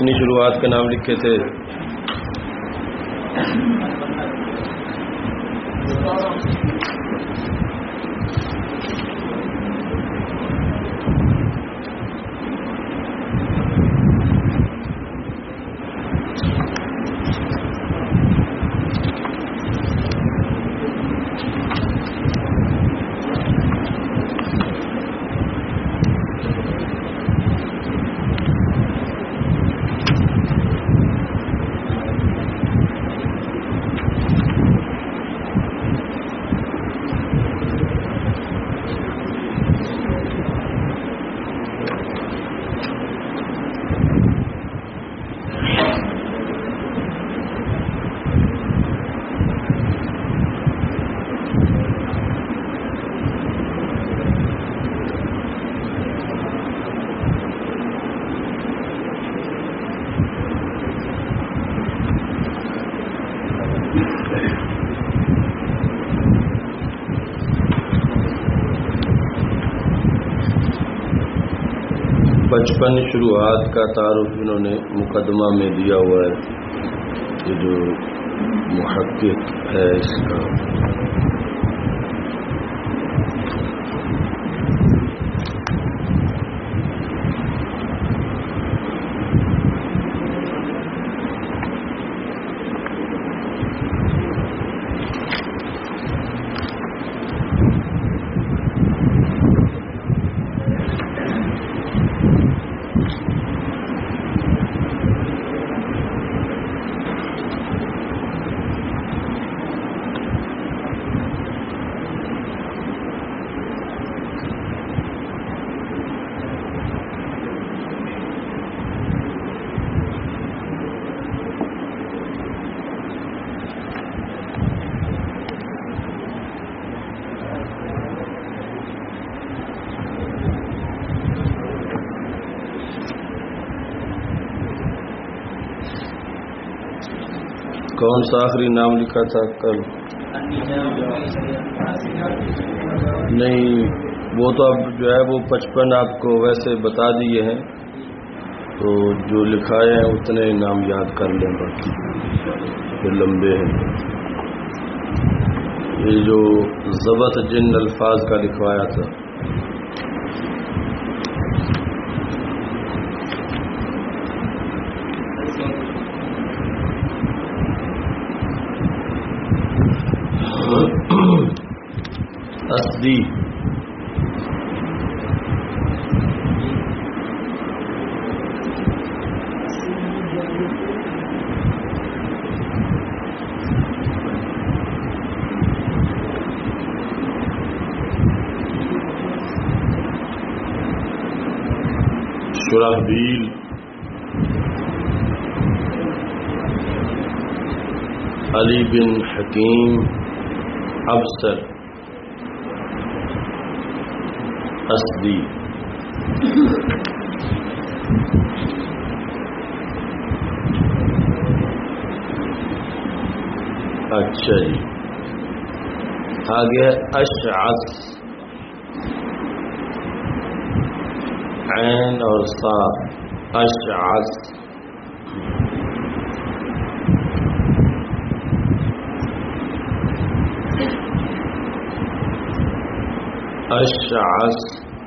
کتنی شروعات کے نام لکھے تھے؟ بچپن شروعات کا تعارف انہوں نے مقدمہ میں دیا ہوا ہے، یہ جو محقق ہے اس کا کون سا آخری نام لکھا تھا کل؟ نہیں، وہ تو اب جو ہے وہ 55 آپ کو ویسے بتا دیے ہیں، تو جو لکھائے ہیں اتنے نام یاد کر لیں، باقی جو لمبے ہیں۔ یہ جو ضبط جن الفاظ کا لکھوایا تھا، اسدی شرحبیل علی بن حکیم ابصر اسدی اچھا جی، آگے اشعث، عین اور صا، اشعث، اشعث،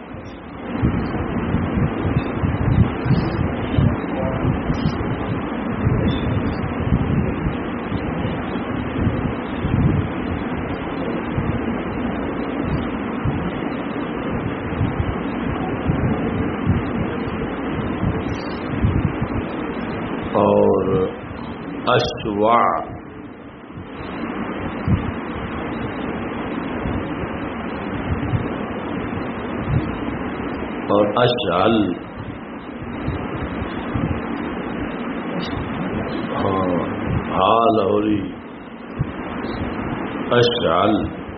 اور اشواع، اور اشعل، لاہوری، اشعل،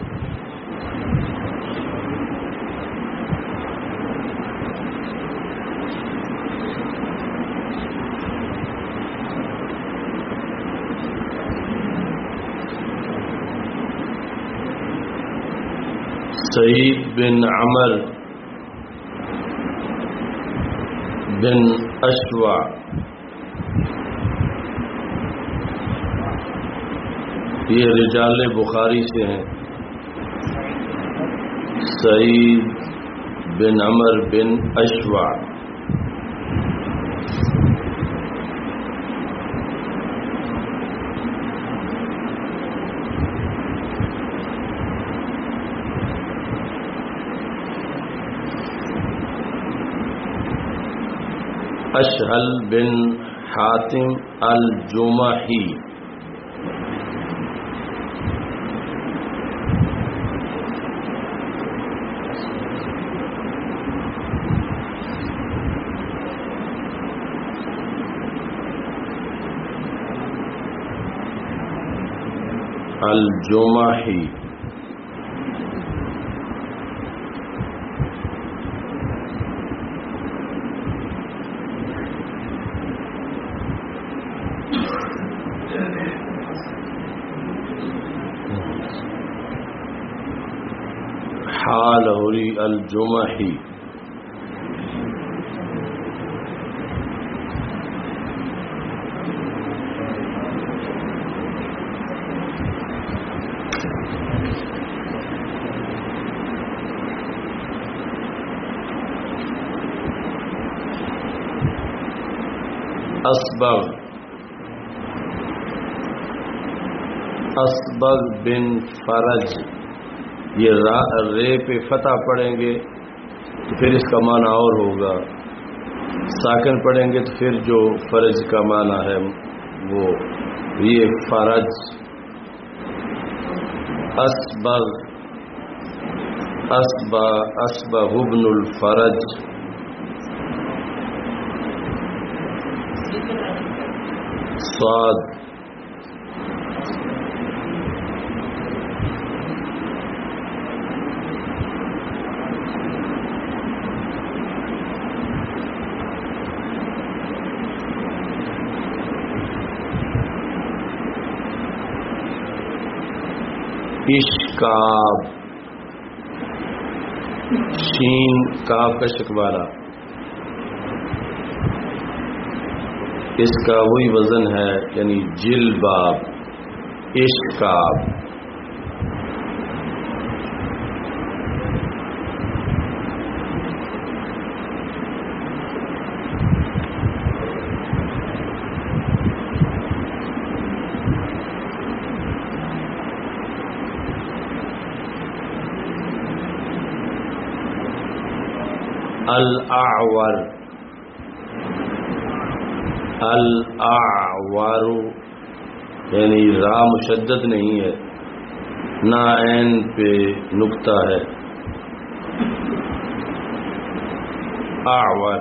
سعید بن عمر بن اشوا، یہ رجال بخاری سے ہیں، سعید بن عمر بن اشوع، اشہل بن حاتم الجمحی، الجمحی، حالوری الجمحی، اصبغ بن فرج، یہ رے پہ فتح پڑھیں گے تو پھر اس کا معنی اور ہوگا، ساکن پڑھیں گے تو پھر جو فرج کا معنی ہے وہ یہ فرج. اصبغ ابن الفرج، صاد، اشکاب، شین کاف کا شکوارہ، اس کا وہی وزن ہے یعنی جلباب، اشکاب. الاعور، الاعور یعنی را مشدد نہیں ہے، نہ عین پہ نقطہ ہے، اعور.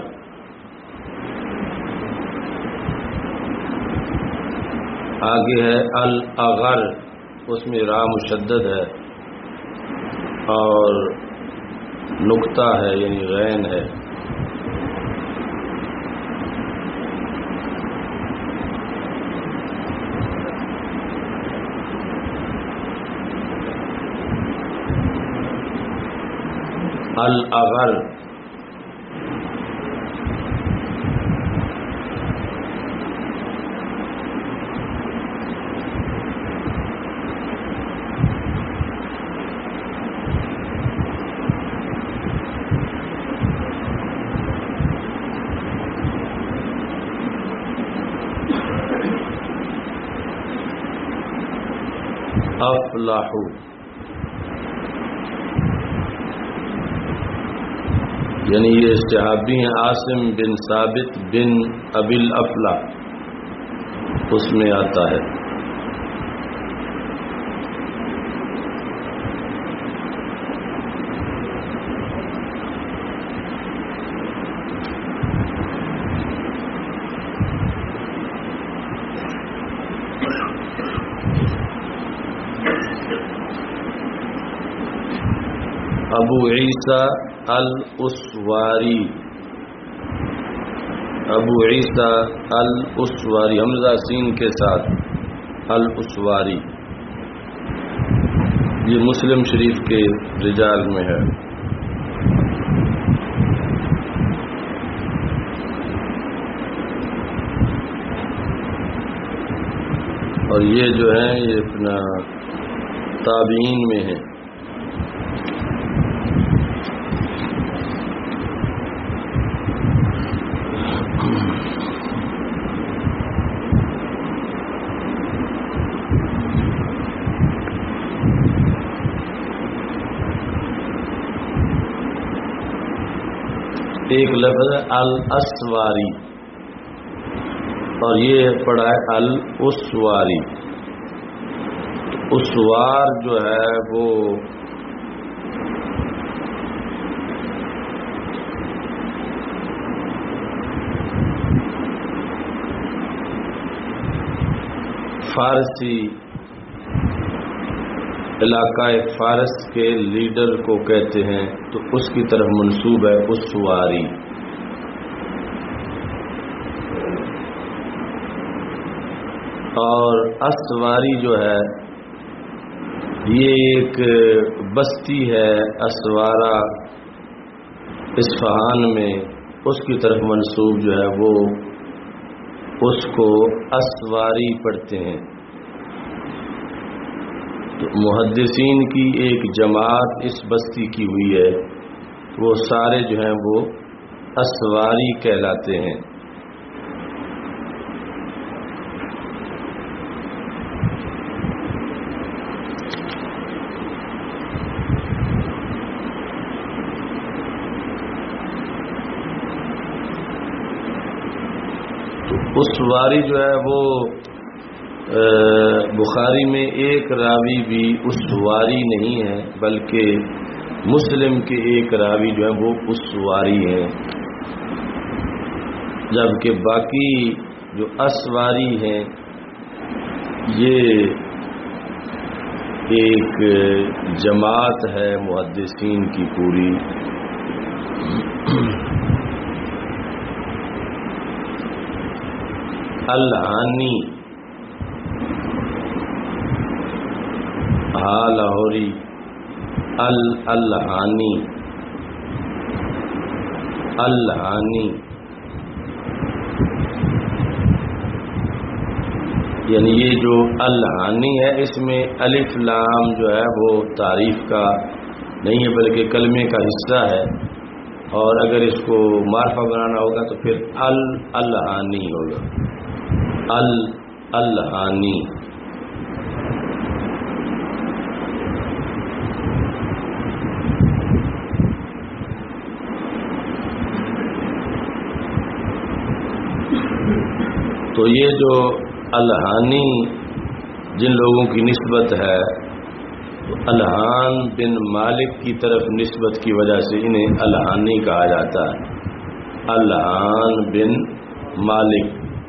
آگے ہے الاغر، اس میں را مشدد ہے اور نقطہ ہے یعنی غین ہے. الاغر، افلاح، یعنی یہ صحابی ہیں عاصم بن ثابت بن ابی الافلاح، اس میں آتا ہے. ابو عیسیٰ الاسواری، ابو عیسیٰ الاسواری، حمزہ سین کے ساتھ الاسواری، یہ مسلم شریف کے رجال میں ہے. اور یہ جو ہے یہ اپنا تابعین میں ہے. ایک لفظ ہے الاسواری اور یہ پڑھا ہے الاسواری. اسوار جو ہے وہ فارسی علاقہ فارس کے لیڈر کو کہتے ہیں تو اس کی طرف منسوب ہے اسواری. اور اسواری جو ہے یہ ایک بستی ہے اسوارہ اصفہان میں، اس کی طرف منسوب جو ہے وہ اس کو اسواری پڑھتے ہیں. تو محدثین کی ایک جماعت اس بستی کی ہوئی ہے، وہ سارے جو ہیں وہ اسواری کہلاتے ہیں. تو اسواری جو ہے وہ بخاری میں ایک راوی بھی اسواری نہیں ہے، بلکہ مسلم کے ایک راوی جو ہے وہ اسواری ہیں، جبکہ باقی جو اسواری ہیں یہ ایک جماعت ہے محدثین کی پوری. الہانی لاہوری الہانی الہانی یعنی یہ جو الہانی ہے اس میں الف لام جو ہے وہ تعریف کا نہیں ہے بلکہ کلمے کا حصہ ہے، اور اگر اس کو معرفہ بنانا ہوگا تو پھر الہانی ہوگا. الہانی تو یہ جو الہانی جن لوگوں کی نسبت ہے تو الہان بن مالک کی طرف نسبت کی وجہ سے انہیں الہانی کہا جاتا ہے. الہان بن مالک.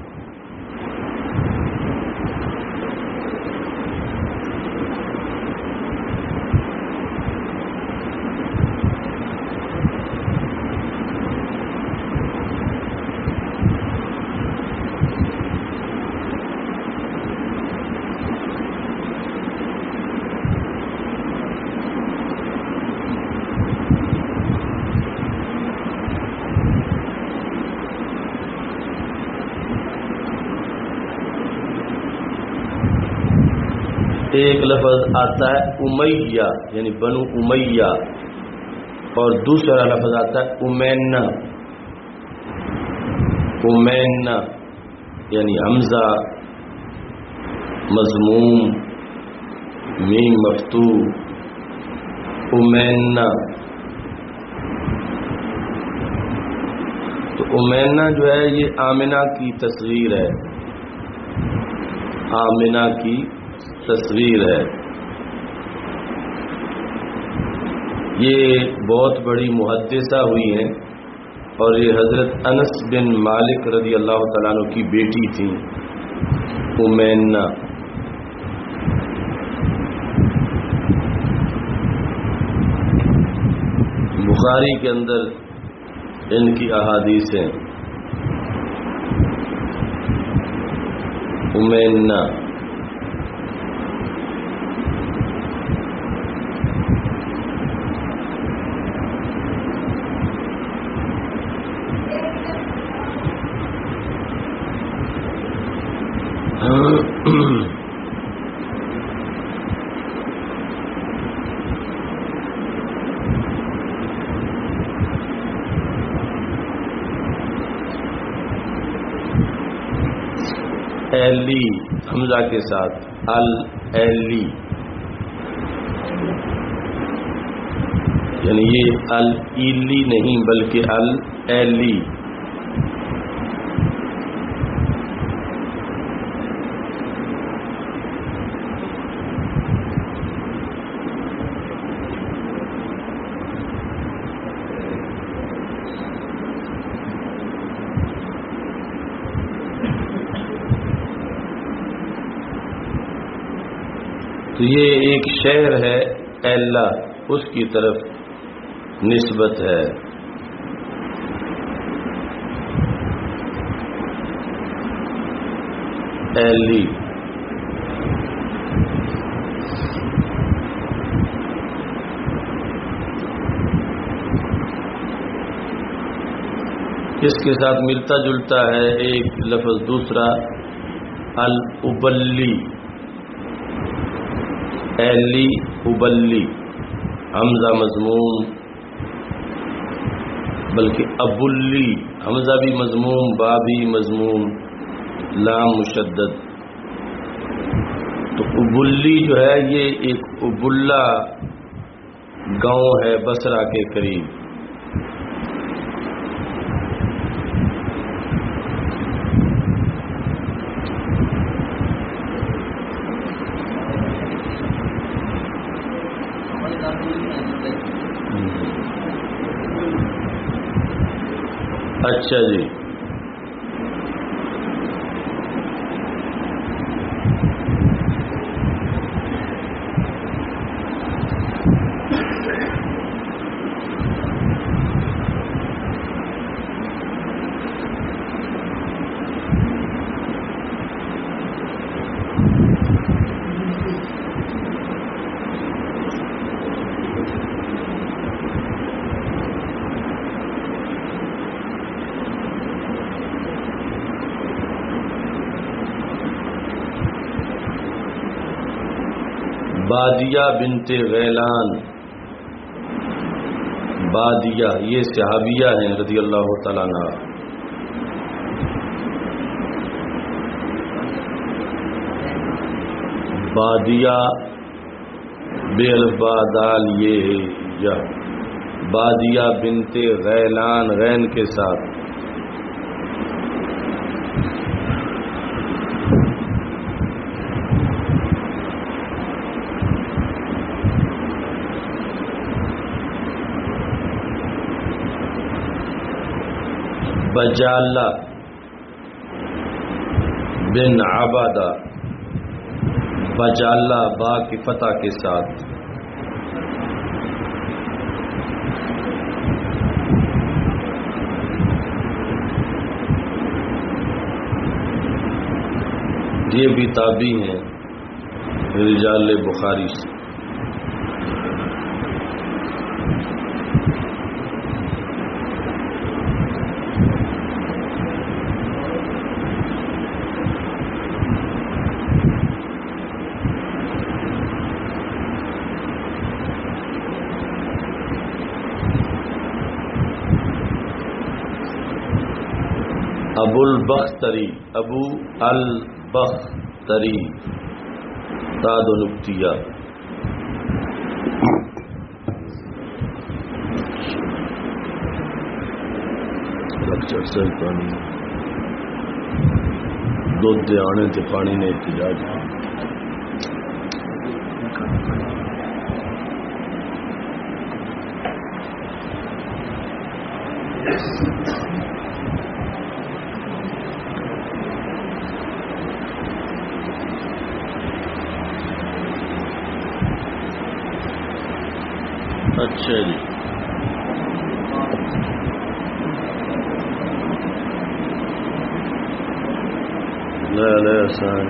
ایک لفظ آتا ہے امیہ یعنی بنو امیہ، اور دوسرا لفظ آتا ہے امینا. امینا یعنی حمزہ مضموم میم مفتوح امینا. تو امینا جو ہے یہ آمنہ کی تصغیر ہے، آمنہ کی تصویر ہے. یہ بہت بڑی محدثہ ہوئی ہیں اور یہ حضرت انس بن مالک رضی اللہ تعالیٰ عنہ کی بیٹی تھی امینا. بخاری کے اندر ان کی احادیث ہیں. امینا ایلی حمزہ کے ساتھ اللی، یعنی یہ اللی نہیں بلکہ اللی۔ تو یہ ایک شہر ہے ایلا، اس کی طرف نسبت ہے۔ ایلی اس کے ساتھ ملتا جلتا ہے ایک لفظ دوسرا الابلی، ایلی ابلی، حمزہ مضموم بلکہ ابلی، حمزہ بھی مضموم با بھی مضموم لام مشدد۔ تو ابلی جو ہے یہ ایک ابلا گاؤں ہے بصرہ کے قریب۔ اچھا جی، بادیہ بنت غیلان، بادیہ یہ صحابیہ ہیں رضی اللہ تعالیٰ عنہ۔ بادیہ بے الف با دال یہ یا بادیہ بنت غیلان غین کے ساتھ۔ بجالہ بن عبادہ، بجالہ با کی فتح کے ساتھ۔ یہ بھی تابعی ہیں رجال بخاری سے۔ ابو البختری، ابو البختری تاد و نقطیہ۔ پانی دودھ دے آنے تے پانی نے احتجاج۔ اچھا جی، لے آسان۔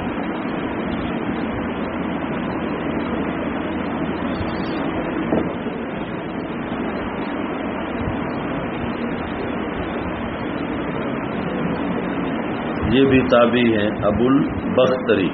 یہ بھی تابعی ہیں ابو البختری۔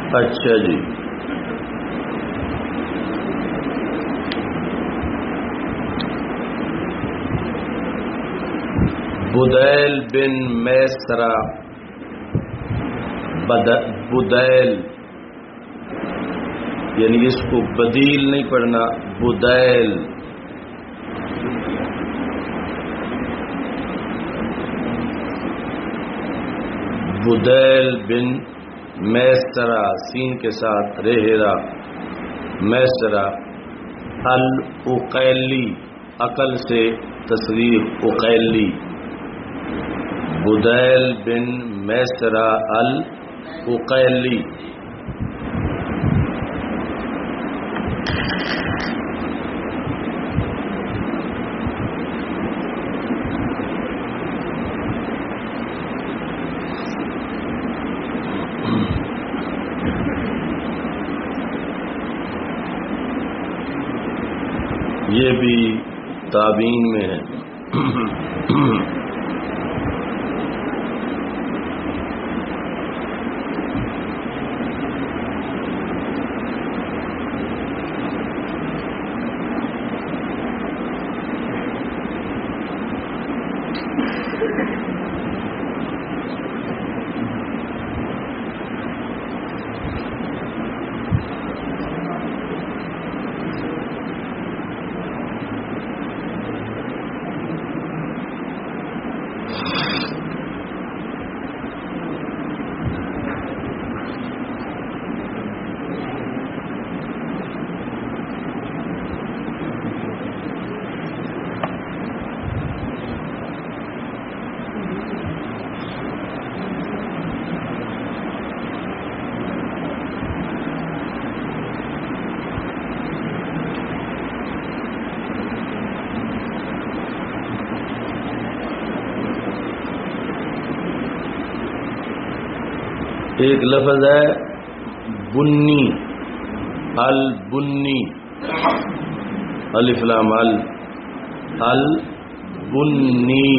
اچھا جی، بدیل بن میسرہ، بدیل یعنی اس کو بدیل نہیں پڑھنا، بدیل. بدیل بن میسرہ سین کے ساتھ ریحرا میسرہ، العقیلی عقل سے تصغیر عقیلی، بدیل بن میسرہ العقیلی. یہ بھی تابعین میں ہے. ایک لفظ ہے بنی، البنی، الف لام البنی.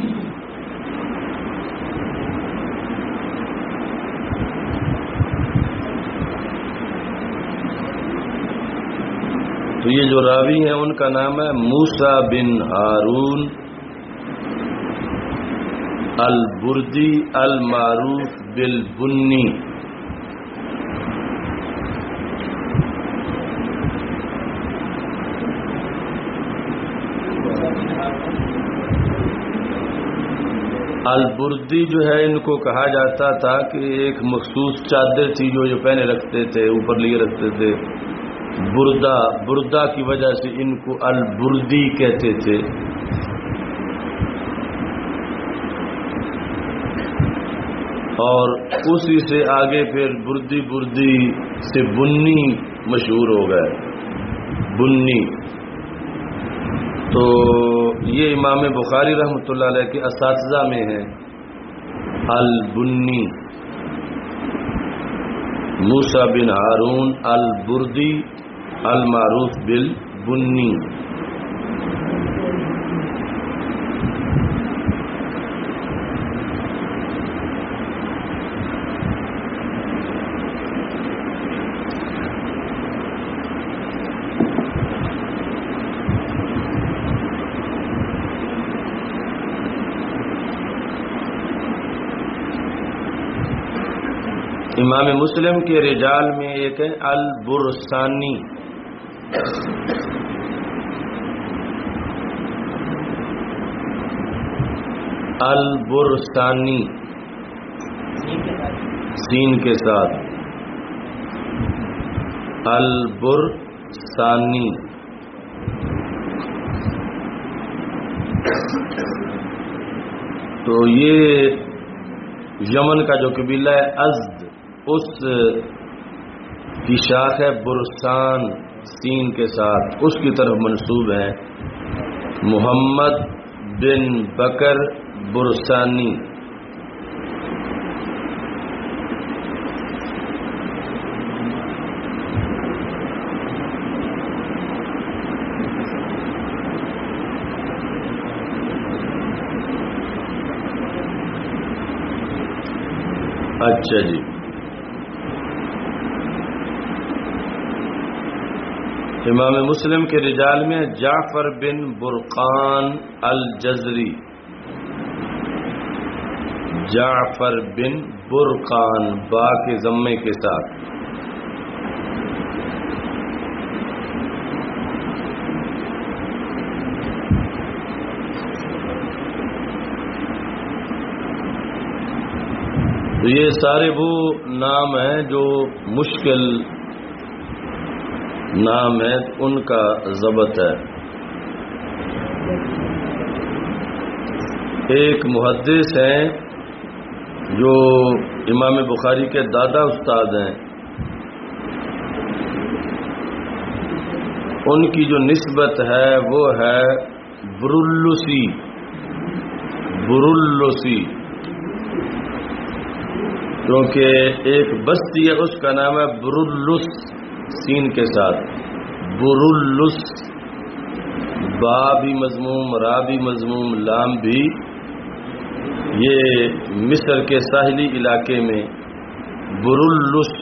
تو یہ جو راوی ہیں ان کا نام ہے موسیٰ بن ہارون البردی المعروف بالبنی. البردی جو ہے ان کو کہا جاتا تھا کہ ایک مخصوص چادر تھی جو یہ پہنے رکھتے تھے، اوپر لیے رکھتے تھے. بردہ کی وجہ سے ان کو البردی کہتے تھے. اور اسی سے آگے پھر بردی سے بنی مشہور ہو گئے، بنی. تو یہ امام بخاری رحمۃ اللہ علیہ کے اساتذہ میں ہیں البنی، موسیٰ بن ہارون البردی المعروف بالبنی. امام مسلم کے رجال میں ایک ہے البرسانی، البرسانی سین کے ساتھ البرسانی. تو یہ یمن کا جو قبیلہ ہے ازد، اس کی شاخ ہے برسان سین کے ساتھ، اس کی طرف منسوب ہے محمد بن بکر برسانی. اچھا جی، امام مسلم کے رجال میں جعفر بن برقان الجزری، جعفر بن برقان با کے ضمے کے ساتھ، تو یہ سارے وہ نام ہیں جو مشکل نام ہے، ان کا ضبط ہے۔ ایک محدث ہیں جو امام بخاری کے دادا استاد ہیں، ان کی جو نسبت ہے وہ ہے برلسی، برلسی، کیونکہ ایک بستی ہے اس کا نام ہے برلس سین کے ساتھ، برلس، با بھی مضموم، را بھی مضموم، لام بھی۔ یہ مصر کے ساحلی علاقے میں برلس،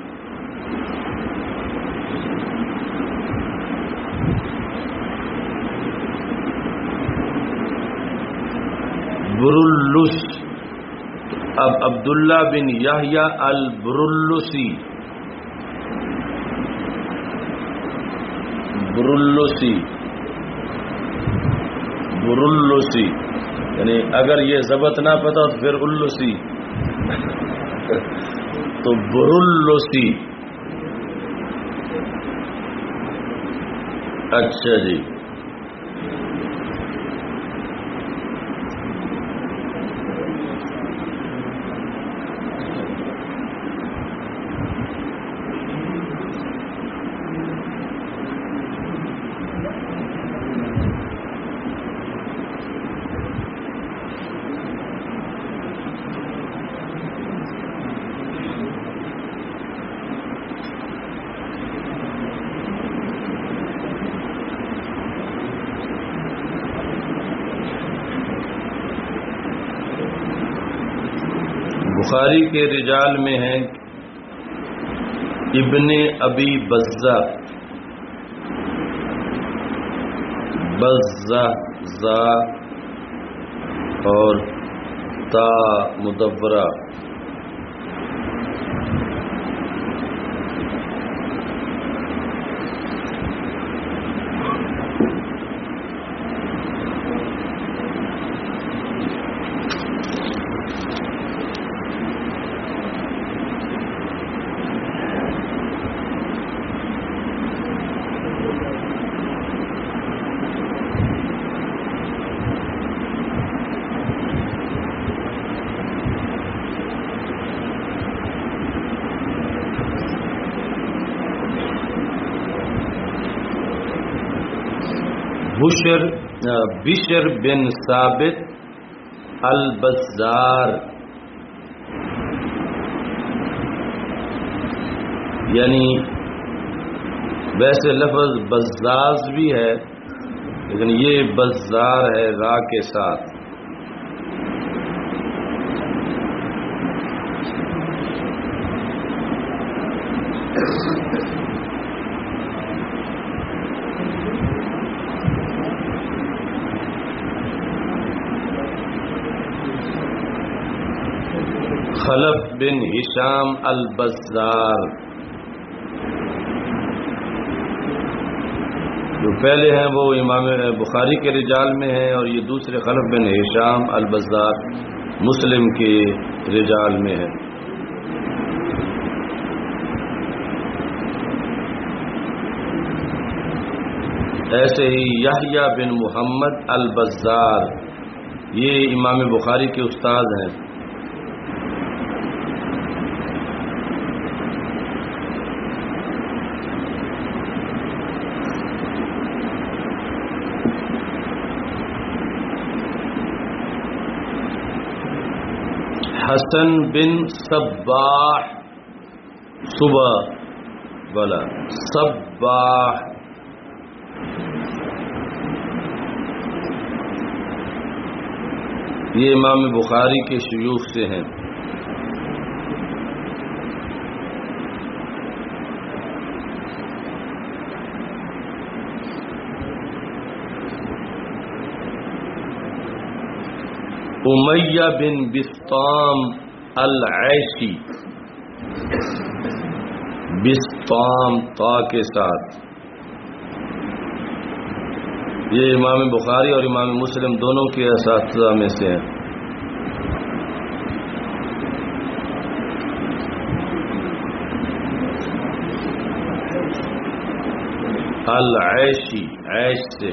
برلس۔ اب عبداللہ بن یحییٰ البرلسی، برلسی، برلسی، یعنی اگر یہ ضبط نہ پتا تو پھر السی، تو برلسی۔ اچھا جی، بخاری کے رجال میں ہیں ابن ابی بزہ، بزہ، زا اور تا مدورہ، بشر بن ثابت البزار، یعنی ویسے لفظ بزاز بھی ہے لیکن یہ بزار ہے را کے ساتھ۔ خلف بن ہشام البزار، جو پہلے ہیں وہ امام بخاری کے رجال میں ہیں اور یہ دوسرے خلف بن ہشام البزار مسلم کے رجال میں ہیں۔ ایسے ہی یحییٰ بن محمد البزار، یہ امام بخاری کے استاد ہیں۔ حسن بن صباح، صبح والا صباح، یہ امام بخاری کے شیوخ سے ہیں۔ امیہ بن بسطام العیشی، بسطام تا کے ساتھ، یہ امام بخاری اور امام مسلم دونوں کے اساتذہ میں سے ہیں۔ العیشی، عیش سے،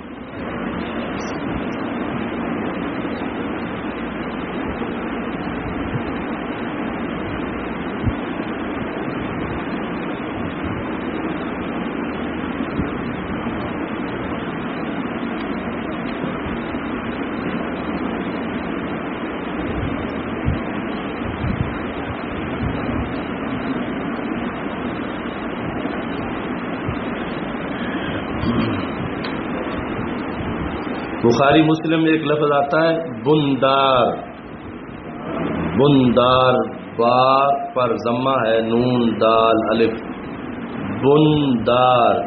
بخاری مسلم میں ایک لفظ آتا ہے بندار، بندار، با پر ضمہ ہے، نون دال الف، بندار،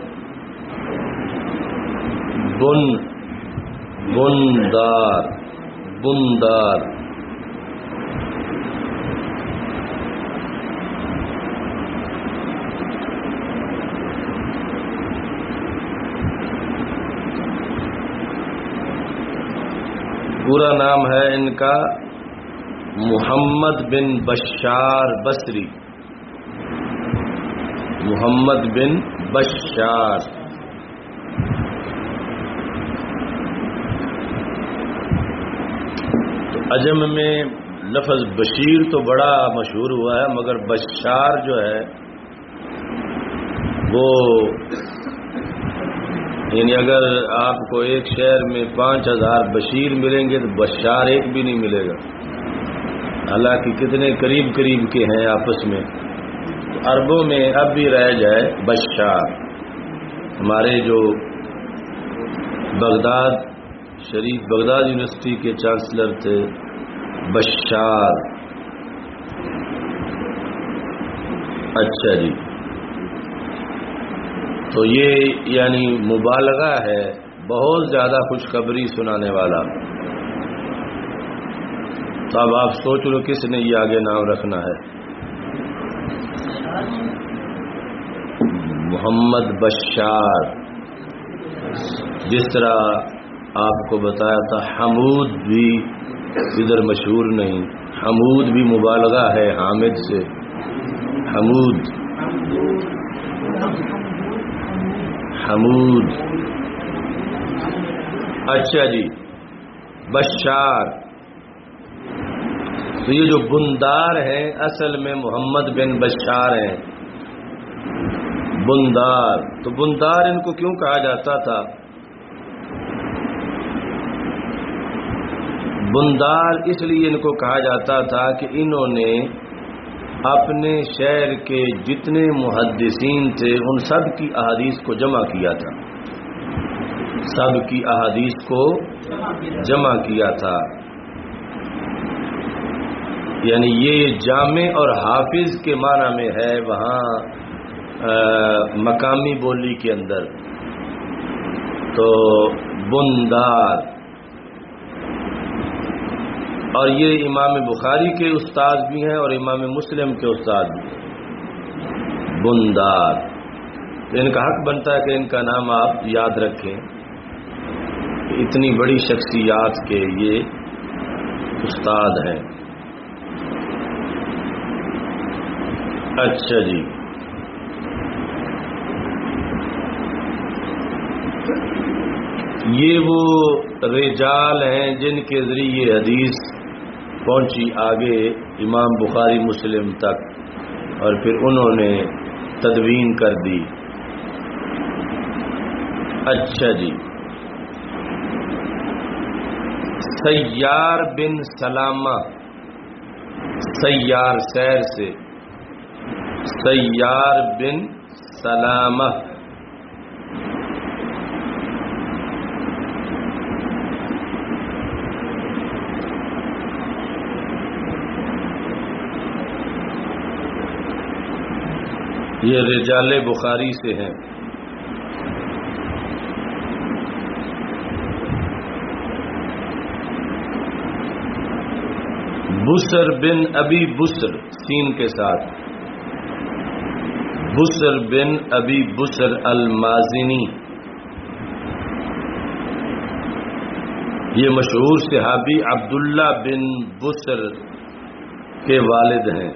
بندار، بندار۔ پورا نام ہے ان کا محمد بن بشار بصری، محمد بن بشار۔ تو عجم میں لفظ بشیر تو بڑا مشہور ہوا ہے، مگر بشار جو ہے وہ، یعنی اگر آپ کو ایک شہر میں 5000 بشیر ملیں گے تو بشار ایک بھی نہیں ملے گا، حالانکہ کتنے قریب قریب کے ہیں آپس میں۔ عربوں میں اب بھی رہ جائے بشار۔ ہمارے جو بغداد شریف، بغداد یونیورسٹی کے چانسلر تھے بشار۔ اچھا جی، تو یہ یعنی مبالغہ ہے، بہت زیادہ خوشخبری سنانے والا۔ تو اب آپ سوچ لو کس نے یہ آگے نام رکھنا ہے، محمد بشار۔ جس طرح آپ کو بتایا تھا حمود بھی ادھر مشہور نہیں، حمود بھی مبالغہ ہے حامد سے، حمود، حمود۔ اچھا جی، بشار۔ تو یہ جو بندار ہیں اصل میں محمد بن بشار ہیں، بندار۔ تو بندار ان کو کیوں کہا جاتا تھا؟ بندار اس لیے ان کو کہا جاتا تھا کہ انہوں نے اپنے شہر کے جتنے محدثین تھے ان سب کی احادیث کو جمع کیا تھا، سب کی احادیث کو جمع کیا تھا۔ یعنی یہ جامع اور حافظ کے معنی میں ہے وہاں مقامی بولی کے اندر۔ تو بندار، اور یہ امام بخاری کے استاد بھی ہیں اور امام مسلم کے استاد بھی، بندار۔ ان کا حق بنتا ہے کہ ان کا نام آپ یاد رکھیں، اتنی بڑی شخصیات کے یہ استاد ہیں۔ اچھا جی، یہ وہ رجال ہیں جن کے ذریعے حدیث پہنچی آگے امام بخاری مسلم تک، اور پھر انہوں نے تدوین کر دی۔ اچھا جی، سیار بن سلامہ، سیار سیر سے، سیار بن سلامہ، یہ رجال بخاری سے ہیں۔ بسر بن ابی بسر سین کے ساتھ، بسر بن ابی بسر المازنی، یہ مشہور صحابی عبداللہ بن بسر کے والد ہیں۔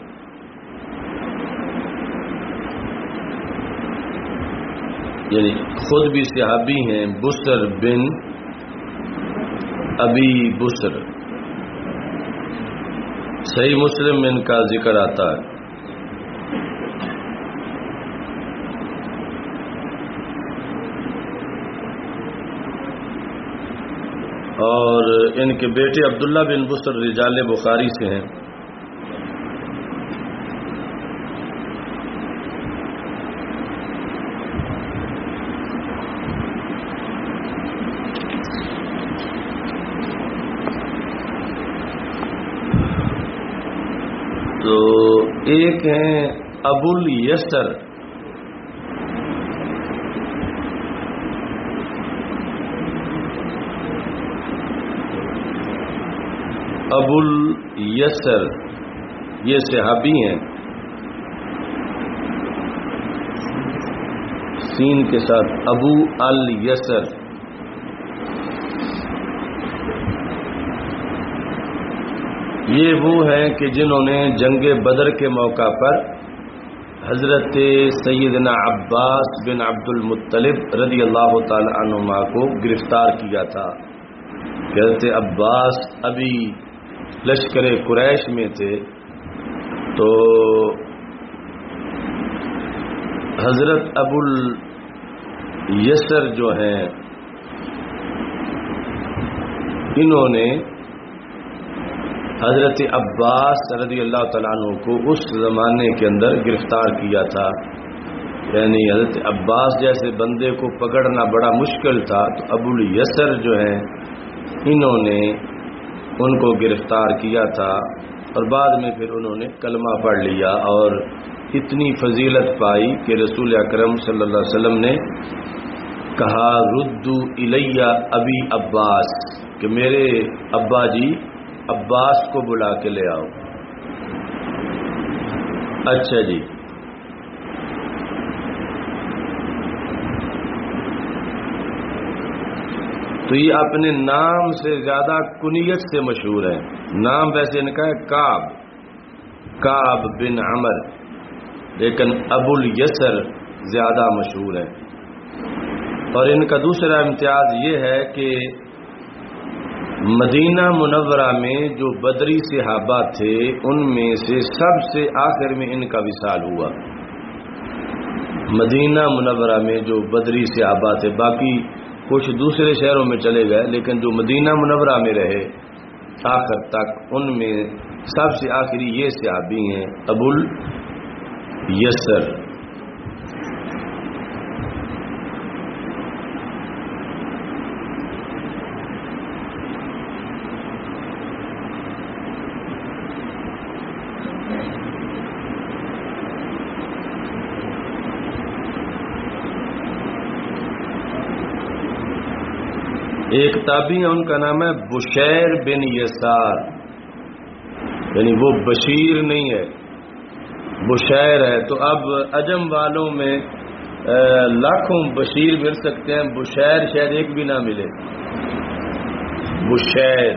یعنی خود بھی صحابی ہیں، بسر بن ابی بسر، صحیح مسلم میں ان کا ذکر آتا ہے۔ اور ان کے بیٹے عبداللہ بن بسر رجال بخاری سے ہیں۔ تو ایک ہیں ابو الیسر، ابو الیسر یہ صحابی ہیں، سین کے ساتھ ابو الیسر۔ یہ وہ ہیں کہ جنہوں نے جنگ بدر کے موقع پر حضرت سیدنا عباس بن عبد المطلب رضی اللہ تعالی عنہما کو گرفتار کیا تھا۔ حضرت عباس ابھی لشکر قریش میں تھے، تو حضرت ابو الیسر جو ہیں انہوں نے حضرت عباس رضی اللہ تعالیٰ عنہ کو اس زمانے کے اندر گرفتار کیا تھا۔ یعنی حضرت عباس جیسے بندے کو پکڑنا بڑا مشکل تھا، تو ابو الیسر جو ہیں انہوں نے ان کو گرفتار کیا تھا، اور بعد میں پھر انہوں نے کلمہ پڑھ لیا اور اتنی فضیلت پائی کہ رسول اکرم صلی اللہ علیہ وسلم نے کہا ردو الیہ ابی عباس، کہ میرے ابا جی عباس کو بلا کے لے آؤ۔ اچھا جی، تو یہ اپنے نام سے زیادہ کنیت سے مشہور ہیں۔ نام ویسے ان کا ہے کعب بن عمر، لیکن ابو الیسر زیادہ مشہور ہے۔ اور ان کا دوسرا امتیاز یہ ہے کہ مدینہ منورہ میں جو بدری صحابہ تھے ان میں سے سب سے آخر میں ان کا وصال ہوا۔ مدینہ منورہ میں جو بدری صحابہ تھے، باقی کچھ دوسرے شہروں میں چلے گئے، لیکن جو مدینہ منورہ میں رہے آخر تک، ان میں سب سے آخری یہ صحابی ہیں ابو الیسر۔ ایک تابعی ہے، ان کا نام ہے بشیر بن یسار، یعنی وہ بشیر نہیں ہے، بشیر ہے۔ تو اب عجم والوں میں لاکھوں بشیر مل سکتے ہیں، بشیر شاید ایک بھی نہ ملے۔ بشیر،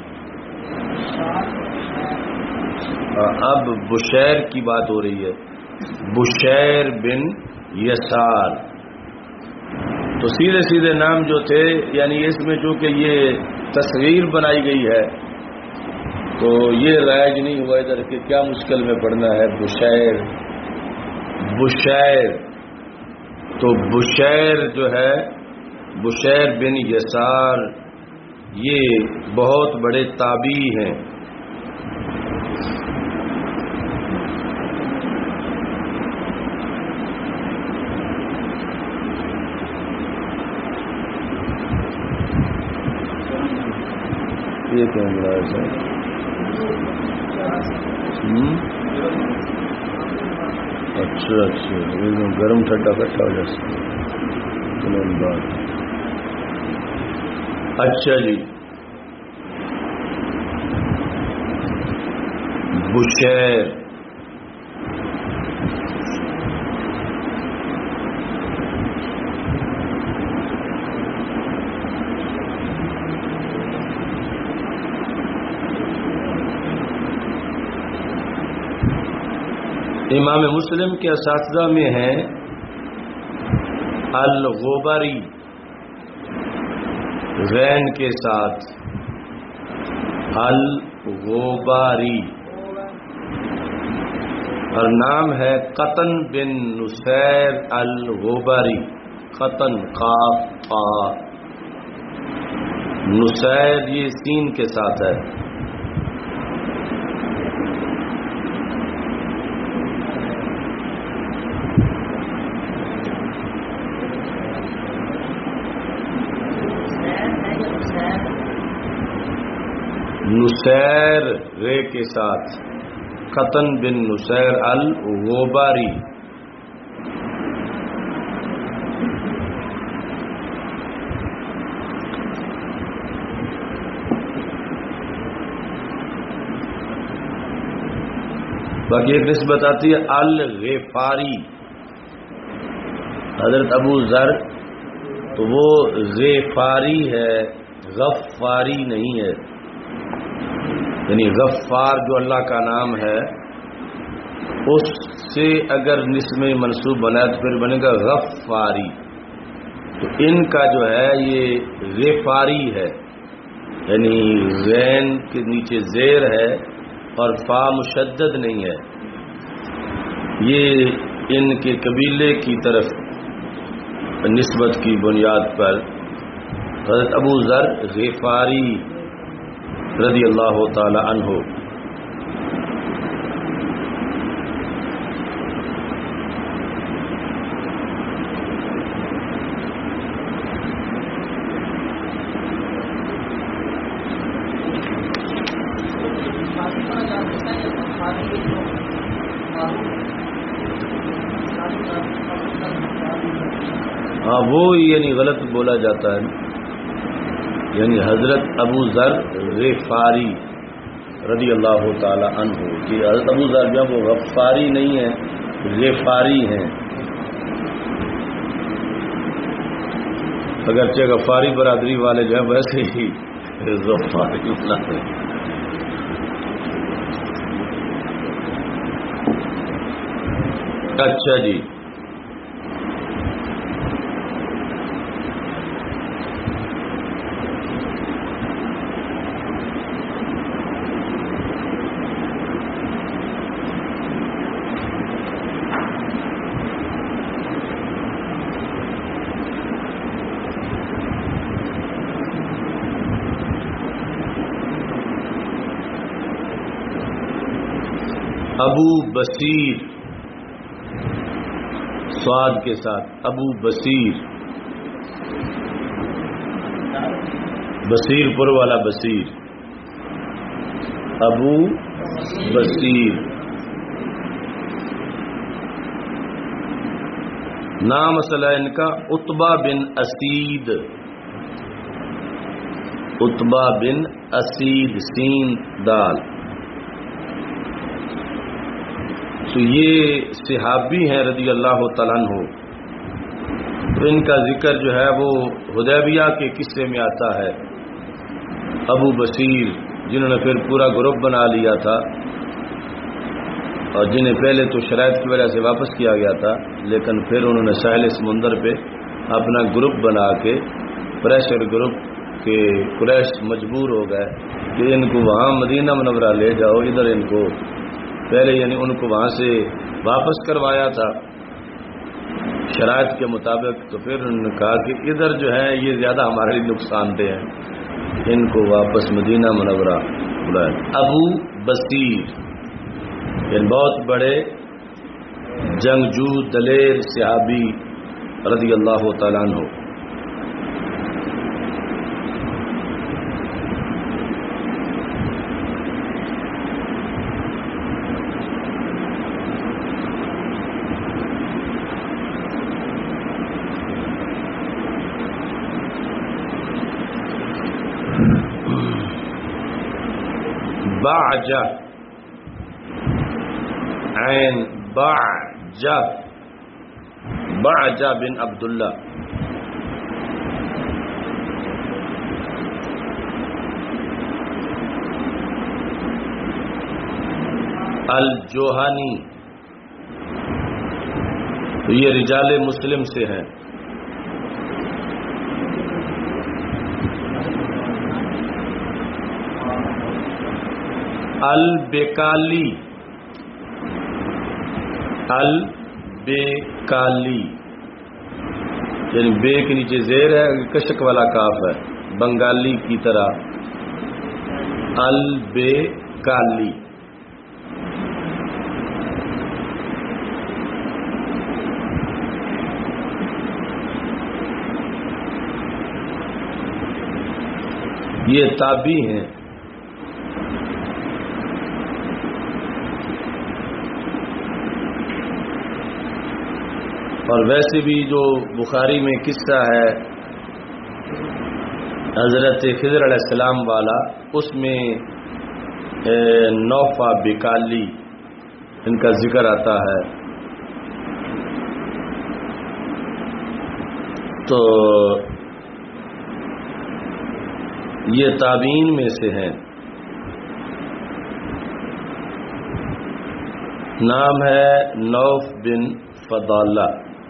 اب بشیر کی بات ہو رہی ہے، بشیر بن یسار۔ تو سیدھے سیدھے نام جو تھے، یعنی اس میں چونکہ یہ تصویر بنائی گئی ہے تو یہ رائج نہیں ہوا ادھر کہ کیا مشکل میں پڑھنا ہے بشیر بشیر۔ تو بشیر جو ہے، بشیر بن یسار، یہ بہت بڑے تابعی ہیں۔ یہ کیا مراد ہے؟ اچھا گرم ٹھنڈا کٹھا ہو جائے۔ اچھا جی، بشیر، امام مسلم کے اساتذہ میں ہیں الغبری غین کے ساتھ، الغباری، اور نام ہے قطن بن نصیر الغبری، قطن قاف قا، نصیر یہ سین کے ساتھ ہے۔ نصیر رے کے ساتھ، قطن بن نصیر الغباری۔ باقی ایک نسبت آتی ہے الغفاری، حضرت ابو ذر، تو وہ غفاری ہے، غفاری نہیں ہے، یعنی غفار جو اللہ کا نام ہے اس سے اگر نسب منصوب بنا تو پھر بنے گا غفاری، تو ان کا جو ہے یہ غفاری ہے، یعنی غین کے نیچے زیر ہے اور فا مشدد نہیں ہے، یہ ان کے قبیلے کی طرف نسبت کی بنیاد پر حضرت ابو ذر غفاری رضی اللہ تعالی عنہ۔ ہاں وہ یعنی غلط بولا جاتا ہے، یعنی حضرت ابو ذر غفاری رضی اللہ تعالی عنہ، کہ حضرت ابو ذر جو وہ غفاری نہیں ہے، غفاری ہیں، اگرچہ غفاری برادری والے جو ہیں ویسے ہی غفاری بنا ہے۔ اچھا جی، ابو بصیر سواد کے ساتھ، ابو بصیر، بصیر پور والا بصیر، ابو بصیر۔ نام اصل ہے ان کا عتبہ بن اسید، عتبہ بن اسید، سین دال، تو یہ صحابی ہیں رضی اللہ تعالیٰ عنہ۔ تو ان کا ذکر جو ہے وہ حدیبیہ کے قصے میں آتا ہے۔ ابو بصیر جنہوں نے پھر پورا گروپ بنا لیا تھا اور جنہیں پہلے تو شرائط کی وجہ سے واپس کیا گیا تھا، لیکن پھر انہوں نے ساحل سمندر پہ اپنا گروپ بنا کے پریشر گروپ کے قریش مجبور ہو گئے کہ ان کو وہاں مدینہ منورہ لے جاؤ، ادھر ان کو پہلے یعنی ان کو وہاں سے واپس کروایا تھا شرائط کے مطابق، تو پھر انہوں نے کہا کہ ادھر جو ہے یہ زیادہ ہمارے لیے نقصان دہ ہیں، ان کو واپس مدینہ منورہ بلایا۔ ابو بصیر یعنی بہت بڑے جنگجو دلیر صحابی رضی اللہ تعالیٰ عنہ۔ باعجہ عین بعجہ بن عبداللہ. الجوہانی، تو یہ رجال مسلم سے ہیں. البیکالی، البیکالی یعنی بے کے نیچے زیر ہے، کشک والا کاف ہے، بنگالی کی طرح. البیکالی. یہ تابعی ہیں. اور ویسے بھی جو بخاری میں قصہ ہے حضرت خضر علیہ السلام والا، اس میں نوفا بیکالی ان کا ذکر آتا ہے. تو یہ تابعین میں سے ہیں. نام ہے نوف بن فضالہ.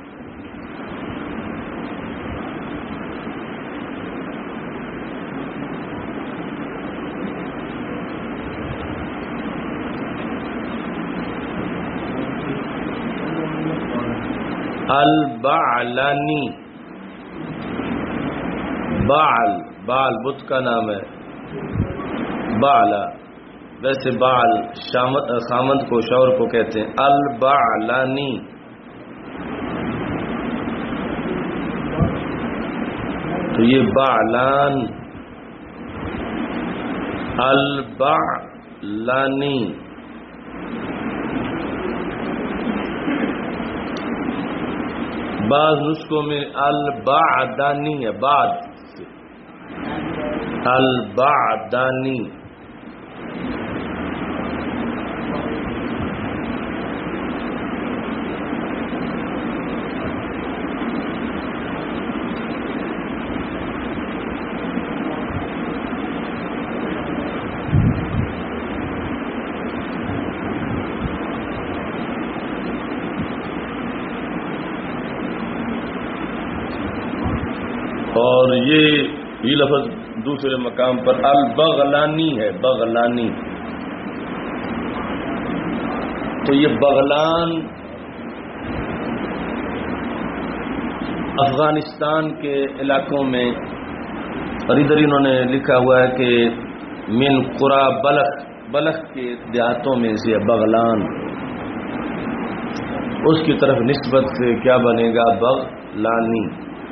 البعلانی، بال بت کا نام ہے. بعلا، ویسے بال خامند کو، شوہر کو کہتے ہیں. البعلانی. تو یہ بعلان، البعلانی. بعض نسخوں میں البعدانی ہے، بعد سے البعدانی. اور یہ لفظ دوسرے مقام پر البغلانی ہے، بغلانی. تو یہ بغلان افغانستان کے علاقوں میں، اور ادھر انہوں نے لکھا ہوا ہے کہ من قرى بلخ کے دیہاتوں میں سے بغلان. اس کی طرف نسبت سے کیا بنے گا؟ بغلانی.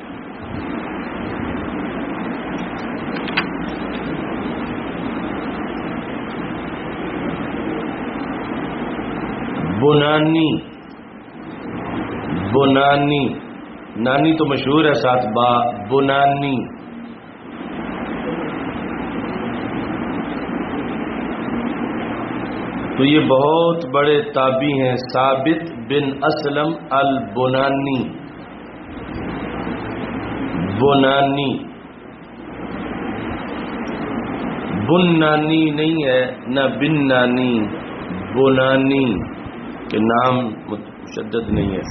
بنانی، بنانی، نانی تو مشہور ہے، ساتھ با. بنانی. تو یہ بہت بڑے تابعی ہیں. ثابت بن اسلم البنانی. بنانی، بنانی نہیں ہے، نہ بنانی، بنانی کہ نام مشدد نہیں ہے.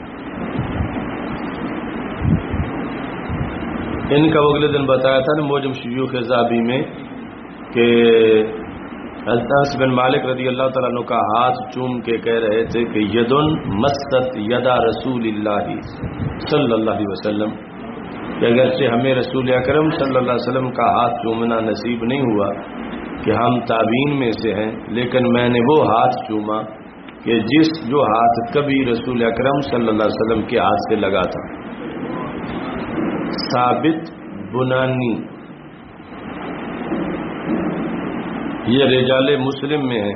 ان کا وہ اگلے دن بتایا تھا نا موجم شیوخ ذابی میں کہ انس بن مالک رضی اللہ تعالیٰ عنہ کا ہاتھ چوم کے کہہ رہے تھے کہ یدن مست یدا رسول اللہ صلی اللہ علیہ وسلم، کہ اگرچہ ہمیں رسول اکرم صلی اللہ علیہ وسلم کا ہاتھ چومنا نصیب نہیں ہوا کہ ہم تابعین میں سے ہیں، لیکن میں نے وہ ہاتھ چوما کہ جو ہاتھ کبھی رسول اکرم صلی اللہ علیہ وسلم کے ہاتھ سے لگا تھا. ثابت بنانی. یہ رجال مسلم میں ہے.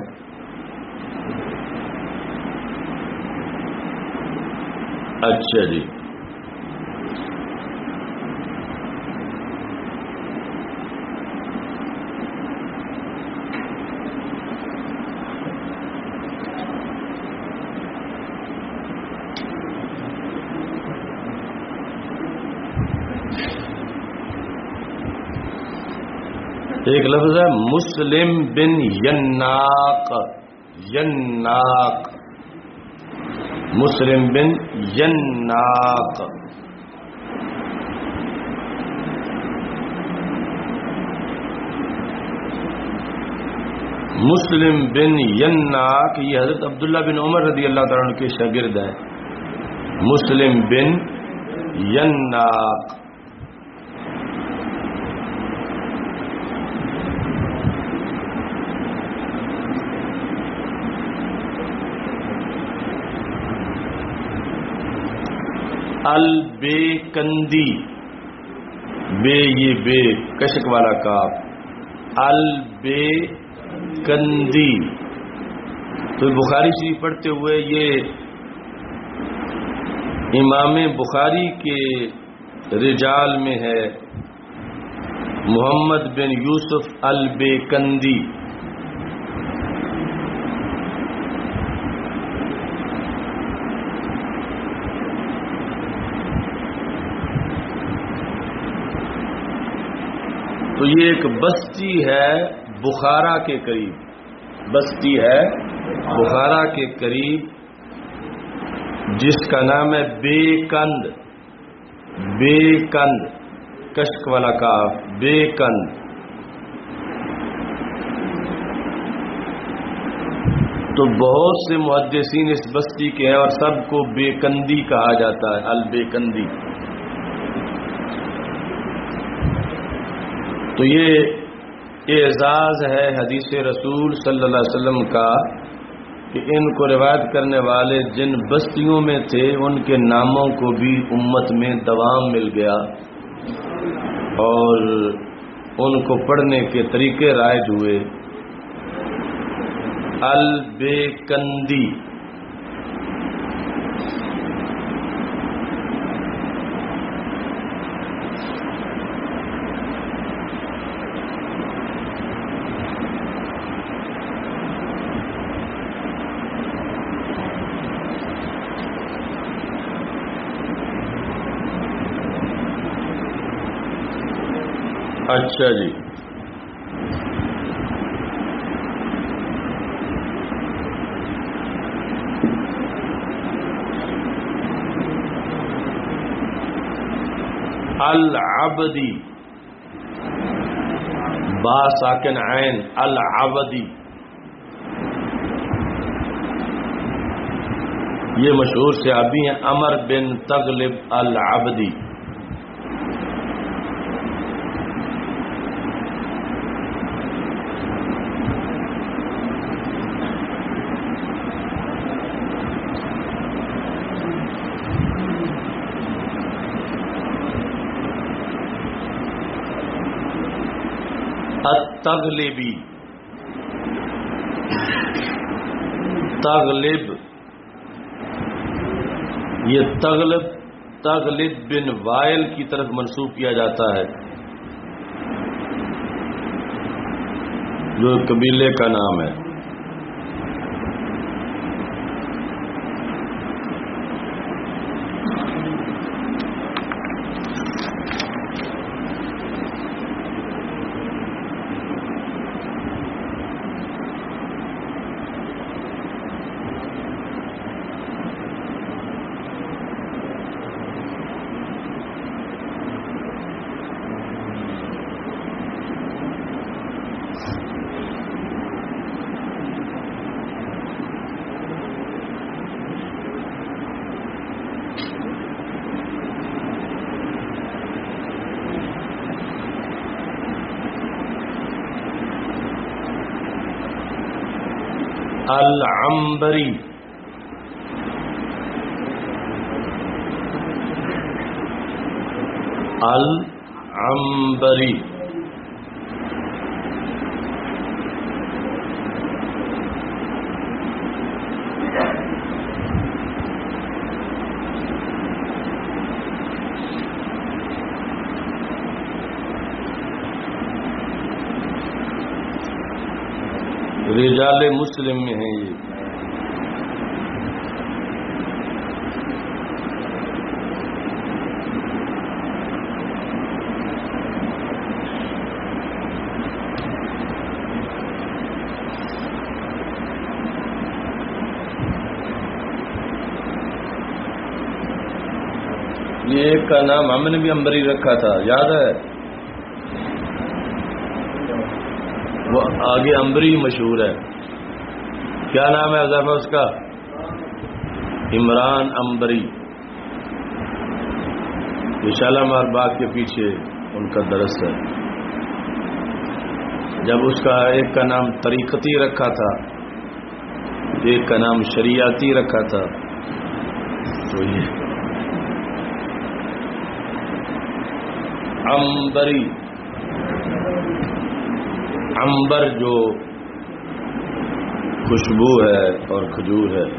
اچھا جی. ایک لفظ ہے مسلم بن یناق، یناق، مسلم بن یناق۔ مسلم بن یناق یہ حضرت عبداللہ بن عمر رضی اللہ تعالیٰ عنہ کے شاگرد ہیں۔ مسلم بن یناق۔ البیکندی، بے یہ بے کشک والا کاف، البیکندی۔ تو بخاری شریف پڑھتے ہوئے یہ امام بخاری کے رجال میں ہے، محمد بن یوسف البیکندی۔ تو یہ ایک بستی ہے بخارا کے قریب، بستی ہے بخارا کے قریب جس کا نام ہے بے کند، بے کند کشک والا کاف، بے کند۔ تو بہت سے محدثین اس بستی کے ہیں اور سب کو بے کندی کہا جاتا ہے، البیکندی۔ تو یہ اعزاز ہے حدیث رسول صلی اللہ علیہ وسلم کا کہ ان کو روایت کرنے والے جن بستیوں میں تھے ان کے ناموں کو بھی امت میں دوام مل گیا اور ان کو پڑھنے کے طریقے رائج ہوئے۔ البیکندی۔ اچھا جی، العبدی، با ساکن عین، العبدی۔ یہ مشہور صحابی ہیں عمر بن تغلب العبدی۔ التغلبی، تغلب، یہ تغلب بن وائل کی طرف منسوب کیا جاتا ہے جو قبیلے کا نام ہے۔ العنبری، العنبری۔ رجال مسلم میں ہیں یہ۔ یہ ایک کا نام ہم نے بھی امبری رکھا تھا، یاد ہے؟ وہ آگے امبری مشہور ہے، کیا نام ہے حذیفہ اس کا؟ عمران امبری. یہ شالامار باغ کے پیچھے ان کا درس ہے. جب اس کا ایک کا نام طریقتی رکھا تھا، ایک کا نام شریعتی رکھا تھا، تو یہ امبری، عنبر جو خوشبو ہے اور کھجور ہے.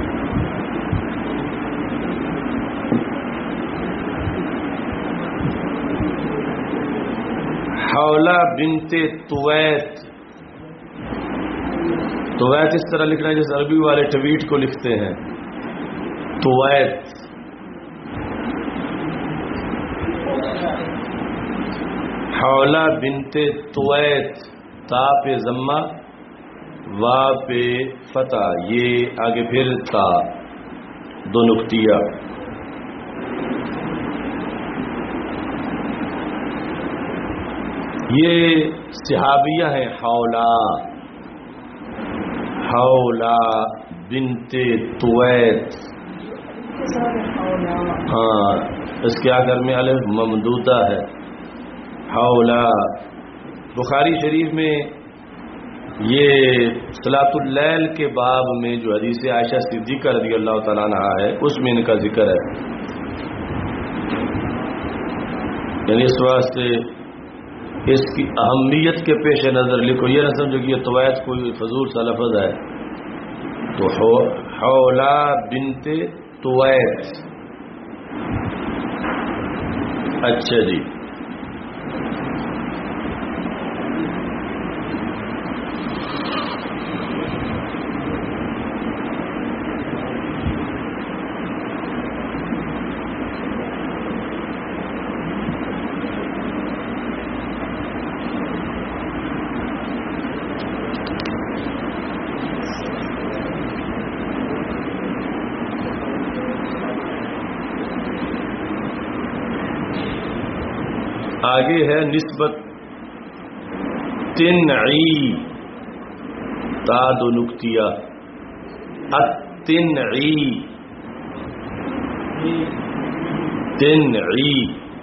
حولہ بنت طویت، طویت اس طرح لکھنا ہے جیسے عربی والے ٹویٹ کو لکھتے ہیں، طویت. حولہ بنت طویت، تا پہ ضمہ وا پہ فتح، یہ آگے پھر تا دو نقطیہ. یہ صحابیہ ہیں. حولہ بنت طویت. ہاں اس کے آخر میں الف ممدودہ ہے. حولہ بخاری شریف میں یہ صلاۃ اللیل کے باب میں جو حدیث عائشہ صدیقہ رضی اللہ تعالیٰ عنہا ہے اس میں ان کا ذکر ہے. یعنی اس واسطے اس کی اہمیت کے پیش نظر لکھو، یہ نہ سمجھو کہ یہ طویت کوئی فضول سا لفظ ہے. تو حولہ بنت طویت. اچھا جی، آگے ہے نسبت تنعی، تا دو نقطیہ، التنعی. تنعی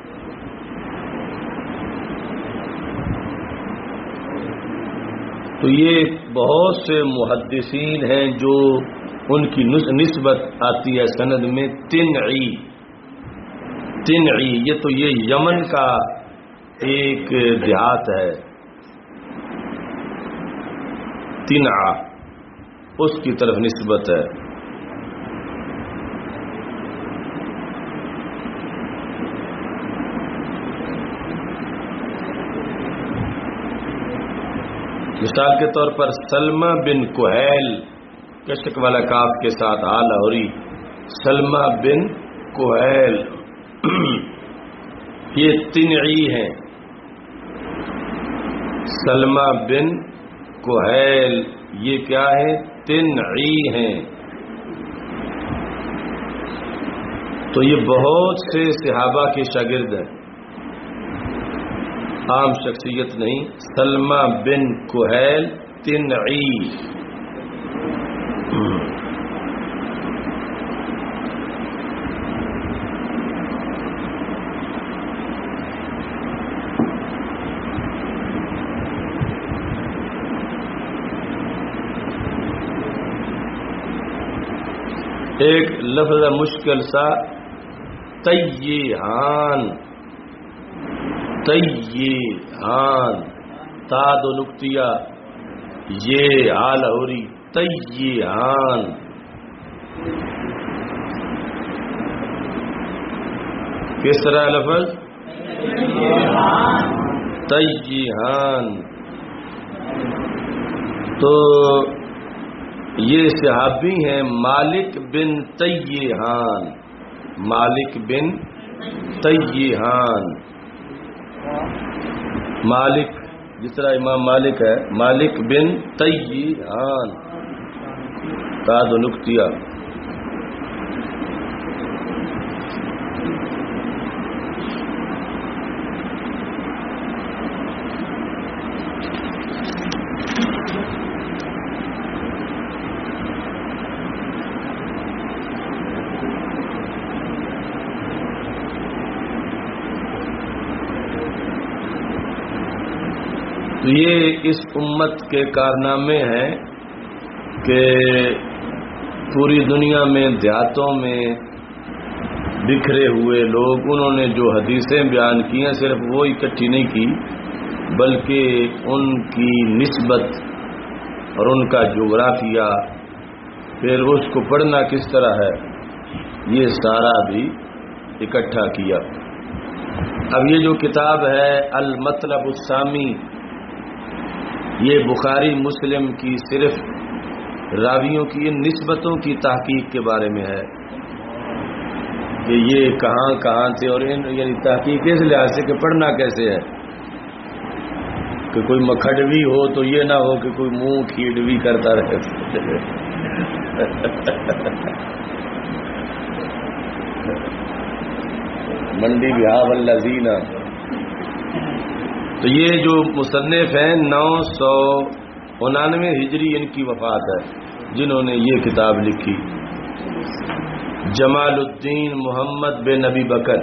تو یہ بہت سے محدثین ہیں جو ان کی نسبت آتی ہے سند میں تنعی. تنعی یہ تو یہ یمن کا ایک دیہات ہے، تنعا اس کی طرف نسبت ہے. مثال کے طور پر سلمہ بن کوہیل، کشک والا کاف کے ساتھ آ لاہوری، سلمہ بن کوہیل یہ تنعی ہیں. سلمہ بن کوہیل یہ کیا ہے؟ تنعی ہیں. تو یہ بہت سے صحابہ کے شاگرد ہیں، عام شخصیت نہیں. سلمہ بن کوہیل تنعی. ایک لفظ مشکل سا تیہان. تیہان تا دو نقطیہ یہ حال ہو رہی. تیہان کس طرح لفظ؟ تیہان. تو یہ صحابی ہیں مالک بن تیہان. مالک بن تیہان. مالک جس طرح امام مالک ہے، مالک بن تیہان تا دو نقطیہ. تو یہ اس امت کے کارنامے ہیں کہ پوری دنیا میں دیہاتوں میں بکھرے ہوئے لوگ، انہوں نے جو حدیثیں بیان کی ہیں صرف وہ اکٹھی نہیں کی، بلکہ ان کی نسبت اور ان کا جغرافیہ، پھر اس کو پڑھنا کس طرح ہے، یہ سارا بھی اکٹھا کیا۔ اب یہ جو کتاب ہے المطلب السامی، یہ بخاری مسلم کی صرف راویوں کی ان نسبتوں کی تحقیق کے بارے میں ہے کہ یہ کہاں کہاں سے، اور یعنی تحقیق اس لحاظ سے کہ پڑھنا کیسے ہے، کہ کوئی مکھڈوی ہو تو یہ نہ ہو کہ کوئی منہ کھیڑوی کرتا رہے منڈی بہا والذین۔ تو یہ جو مصنف ہیں 999 ہجری ان کی وفات ہے جنہوں نے یہ کتاب لکھی، جمال الدین محمد بن ابی بکر،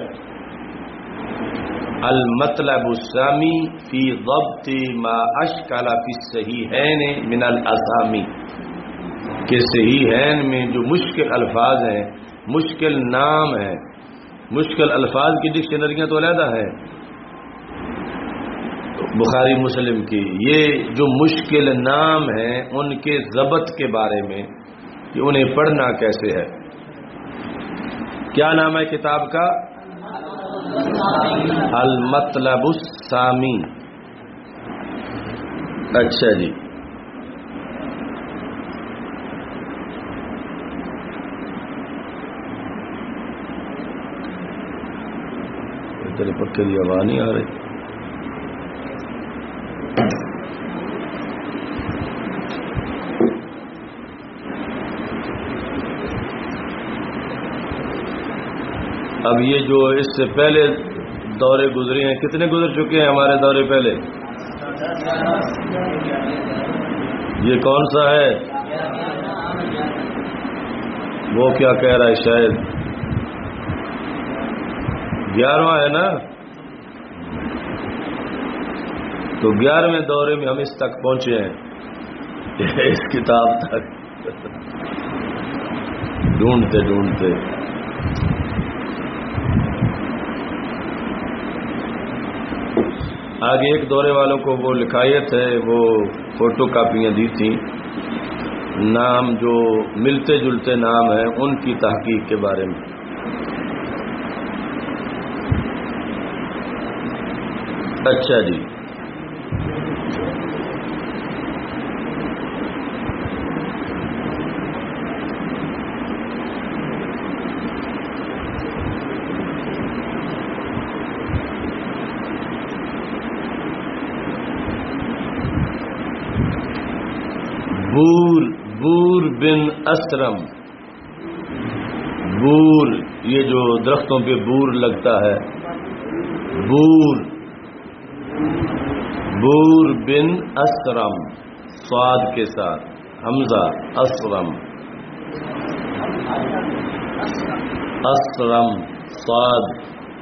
المطلب السامی فی ضبط ما اشکل فی الصحیحین من الاسامی، کہ صحیحین میں جو مشکل الفاظ ہیں، مشکل نام ہیں، مشکل الفاظ کی ڈکشنریاں تو علیحدہ ہیں بخاری مسلم کی، یہ جو مشکل نام ہیں ان کے ضبط کے بارے میں کہ انہیں پڑھنا کیسے ہے۔ کیا نام ہے کتاب کا؟ المطلب السامی۔ اچھا جی، تیرے پکے کی آواز نہیں آ رہی۔ اب یہ جو اس سے پہلے دورے گزرے ہیں، کتنے گزر چکے ہیں ہمارے دورے پہلے؟ یہ کون سا ہے؟ وہ کیا کہہ رہا ہے؟ شاید 11واں ہے نا؟ تو 11ویں دورے میں ہم اس تک پہنچے ہیں، اس کتاب تک ڈھونڈتے ڈھونڈتے۔ آگے ایک دورے والوں کو وہ لکھایت ہے، وہ فوٹو کاپیاں دی تھیں، نام جو ملتے جلتے نام ہیں ان کی تحقیق کے بارے میں۔ اچھا جی، بور بن اسرم، بور یہ جو درختوں پہ بور لگتا ہے، بور بن اسرم، صاد کے ساتھ حمزہ، اسرم صاد۔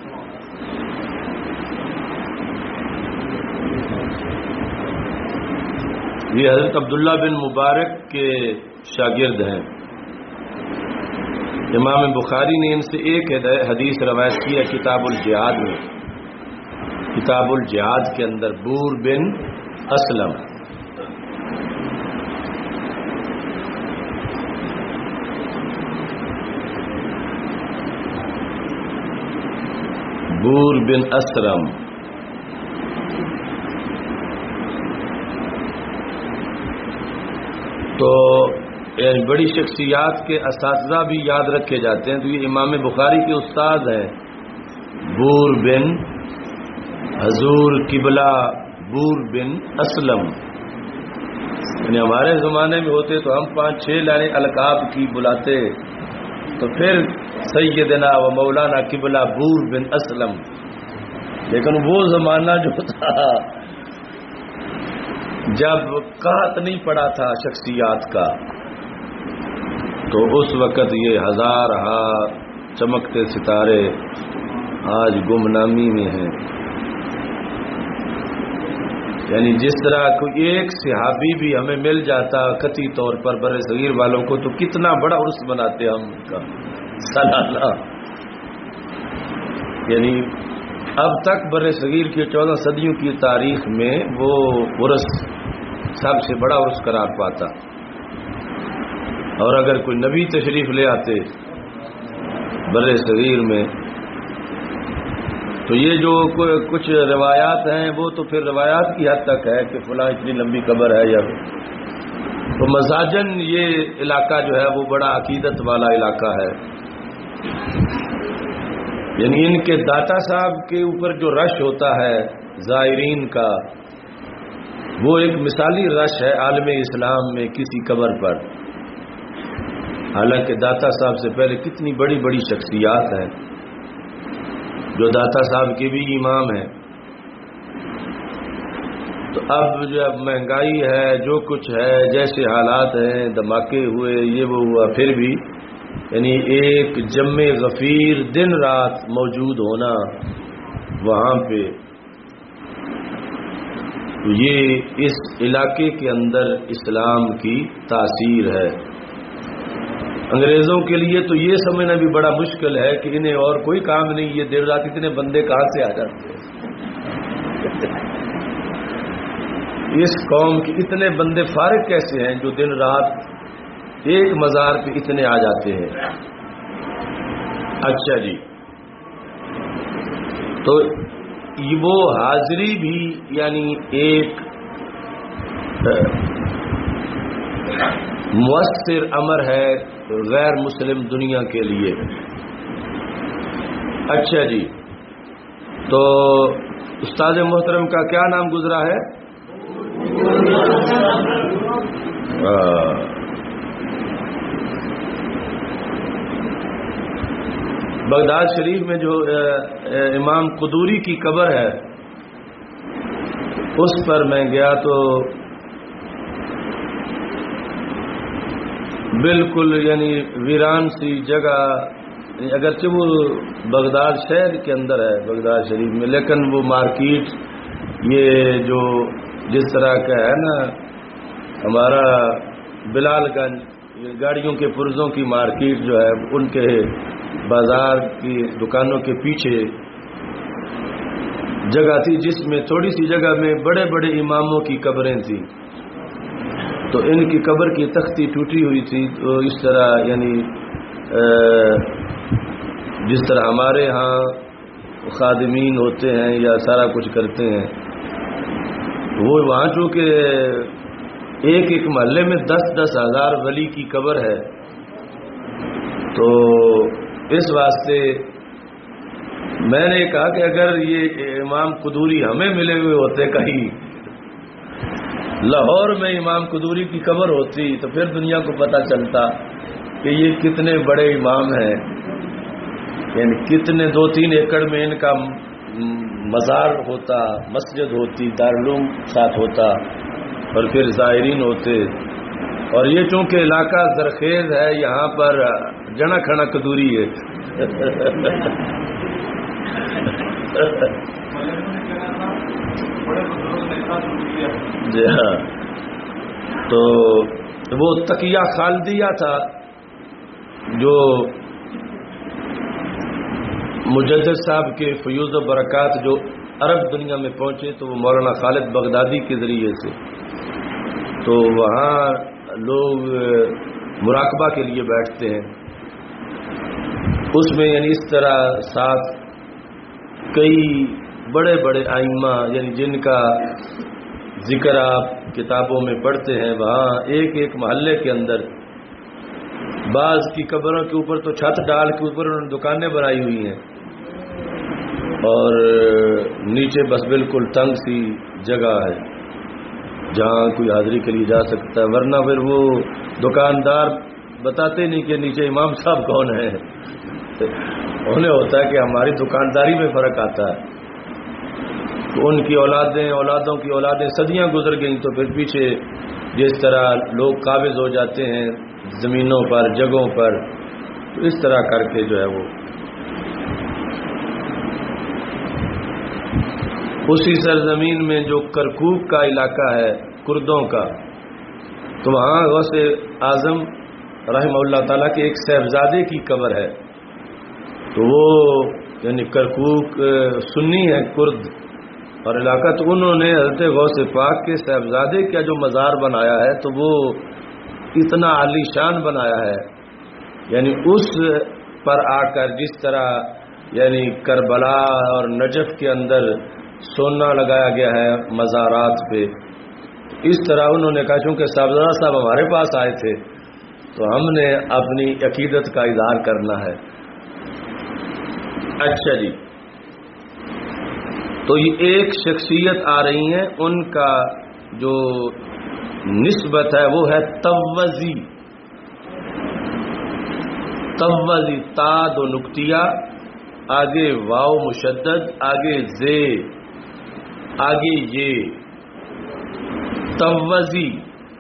یہ حضرت عبداللہ بن مبارک کے شاگرد ہیں۔ امام بخاری نے ان سے ایک حدیث روایت کی ہے کتاب الجہاد میں، کتاب الجہاد کے اندر، بور بن اسلم۔ بور بن اسلم تو یعنی بڑی شخصیات کے اساتذہ بھی یاد رکھے جاتے ہیں، تو یہ امام بخاری کے استاد ہیں، بور بن حضور قبلہ بور بن اسلم۔ یعنی ہمارے زمانے میں ہوتے تو ہم 5-6 لائنیں القاب کی بلاتے، تو پھر سیدنا و مولانا قبلہ بور بن اسلم، لیکن وہ زمانہ جو تھا جب قحط نہیں پڑا تھا شخصیات کا، تو اس وقت یہ ہزار چمکتے ستارے آج گمنامی میں ہیں۔ یعنی جس طرح کوئی ایک صحابی بھی ہمیں مل جاتا قطعی طور پر بر صغیر والوں کو تو کتنا بڑا عرس مناتے ہم ان کا سالانہ. یعنی اب تک بر صغیر کی 14 صدیوں کی تاریخ میں وہ عرس سب سے بڑا عرس قرار پاتا. اور اگر کوئی نبی تشریف لے آتے بر صغیر میں تو یہ جو کچھ روایات ہیں وہ تو پھر روایات کی حد تک ہے کہ فلاں اتنی لمبی قبر ہے یا تو مزاجن یہ علاقہ جو ہے وہ بڑا عقیدت والا علاقہ ہے. یعنی ان کے داتا صاحب کے اوپر جو رش ہوتا ہے زائرین کا وہ ایک مثالی رش ہے عالم اسلام میں کسی قبر پر. حالانکہ داتا صاحب سے پہلے کتنی بڑی بڑی شخصیات ہیں جو داتا صاحب کے بھی امام ہیں. تو اب جب مہنگائی ہے جو کچھ ہے جیسے حالات ہیں دھماکے ہوئے یہ وہ ہوا پھر بھی یعنی ایک جم غفیر دن رات موجود ہونا وہاں پہ یہ اس علاقے کے اندر اسلام کی تاثیر ہے. انگریزوں کے لیے تو یہ سمجھنا بھی بڑا مشکل ہے کہ انہیں اور کوئی کام نہیں یہ دیر رات اتنے بندے کہاں سے آ جاتے ہیں. اس قوم کے اتنے بندے فارغ کیسے ہیں جو دن رات ایک مزار پہ اتنے آ جاتے ہیں. اچھا جی تو وہ حاضری بھی یعنی ایک مؤثر امر ہے غیر مسلم دنیا کے لیے. اچھا جی تو استاد محترم کا کیا نام گزرا ہے؟ بغداد شریف میں جو امام قدوری کی قبر ہے اس پر میں گیا تو بالکل یعنی ویران سی جگہ اگرچہ وہ بغداد شہر کے اندر ہے بغداد شریف میں لیکن وہ مارکیٹ یہ جو جس طرح کا ہے نا ہمارا بلال گنج گاڑیوں کے پرزوں کی مارکیٹ جو ہے ان کے بازار کی دکانوں کے پیچھے جگہ تھی جس میں تھوڑی سی جگہ میں بڑے بڑے اماموں کی قبریں تھیں. تو ان کی قبر کی تختی ٹوٹی ہوئی تھی. تو اس طرح یعنی جس طرح ہمارے ہاں خادمین ہوتے ہیں یا سارا کچھ کرتے ہیں وہ وہاں چونکہ ایک ایک محلے میں 10-10 ہزار ولی کی قبر ہے تو اس واسطے میں نے کہا کہ اگر یہ امام قدوری ہمیں ملے ہوئے ہوتے کہیں لاہور میں امام قدوری کی قبر ہوتی تو پھر دنیا کو پتہ چلتا کہ یہ کتنے بڑے امام ہیں. یعنی کتنے 2-3 ایکڑ میں ان کا مزار ہوتا مسجد ہوتی دارالعلوم ساتھ ہوتا اور پھر زائرین ہوتے. اور یہ چونکہ علاقہ زرخیز ہے یہاں پر جنا کھنا قدوری ہے. جی ہاں تو وہ تقیہ خالدیہ تھا جو مجدد صاحب کے فیوز و برکات جو عرب دنیا میں پہنچے تو وہ مولانا خالد بغدادی کے ذریعے سے تو وہاں لوگ مراقبہ کے لیے بیٹھتے ہیں. اس میں یعنی اس طرح ساتھ کئی بڑے بڑے ائمہ یعنی جن کا ذکر آپ کتابوں میں پڑھتے ہیں وہاں ایک ایک محلے کے اندر بعض کی قبروں کے اوپر تو چھت ڈال کے اوپر انہوں نے دکانیں بنائی ہوئی ہیں اور نیچے بس بالکل تنگ سی جگہ ہے جہاں کوئی حاضری کے لیے جا سکتا ہے. ورنہ پھر وہ دکاندار بتاتے نہیں کہ نیچے امام صاحب کون ہے. انہیں ہوتا ہے کہ ہماری دکانداری میں فرق آتا ہے. تو ان کی اولادوں کی اولادیں صدیاں گزر گئیں تو پھر پیچھے جس طرح لوگ قابض ہو جاتے ہیں زمینوں پر جگہوں پر تو اس طرح کر کے جو ہے وہ اسی سرزمین میں جو کرکوک کا علاقہ ہے کردوں کا، تو وہاں غوث اعظم رحمہ اللہ تعالیٰ کے ایک صاحبزادے کی قبر ہے. تو وہ یعنی کرکوک سنی ہے کرد اور علاقہ، تو انہوں نے حضرت غوث پاک کے صاحبزادے کا جو مزار بنایا ہے تو وہ اتنا عالی شان بنایا ہے، یعنی اس پر آ کر جس طرح یعنی کربلا اور نجف کے اندر سونا لگایا گیا ہے مزارات پہ، اس طرح انہوں نے کہا چونکہ صاحبزادہ صاحب ہمارے پاس آئے تھے تو ہم نے اپنی عقیدت کا اظہار کرنا ہے. اچھا جی، تو یہ ایک شخصیت آ رہی ہیں، ان کا جو نسبت ہے وہ ہے توزی. توزی، تا دو نقطیہ، آگے واو مشدد، آگے زے، آگے یہ، توزی.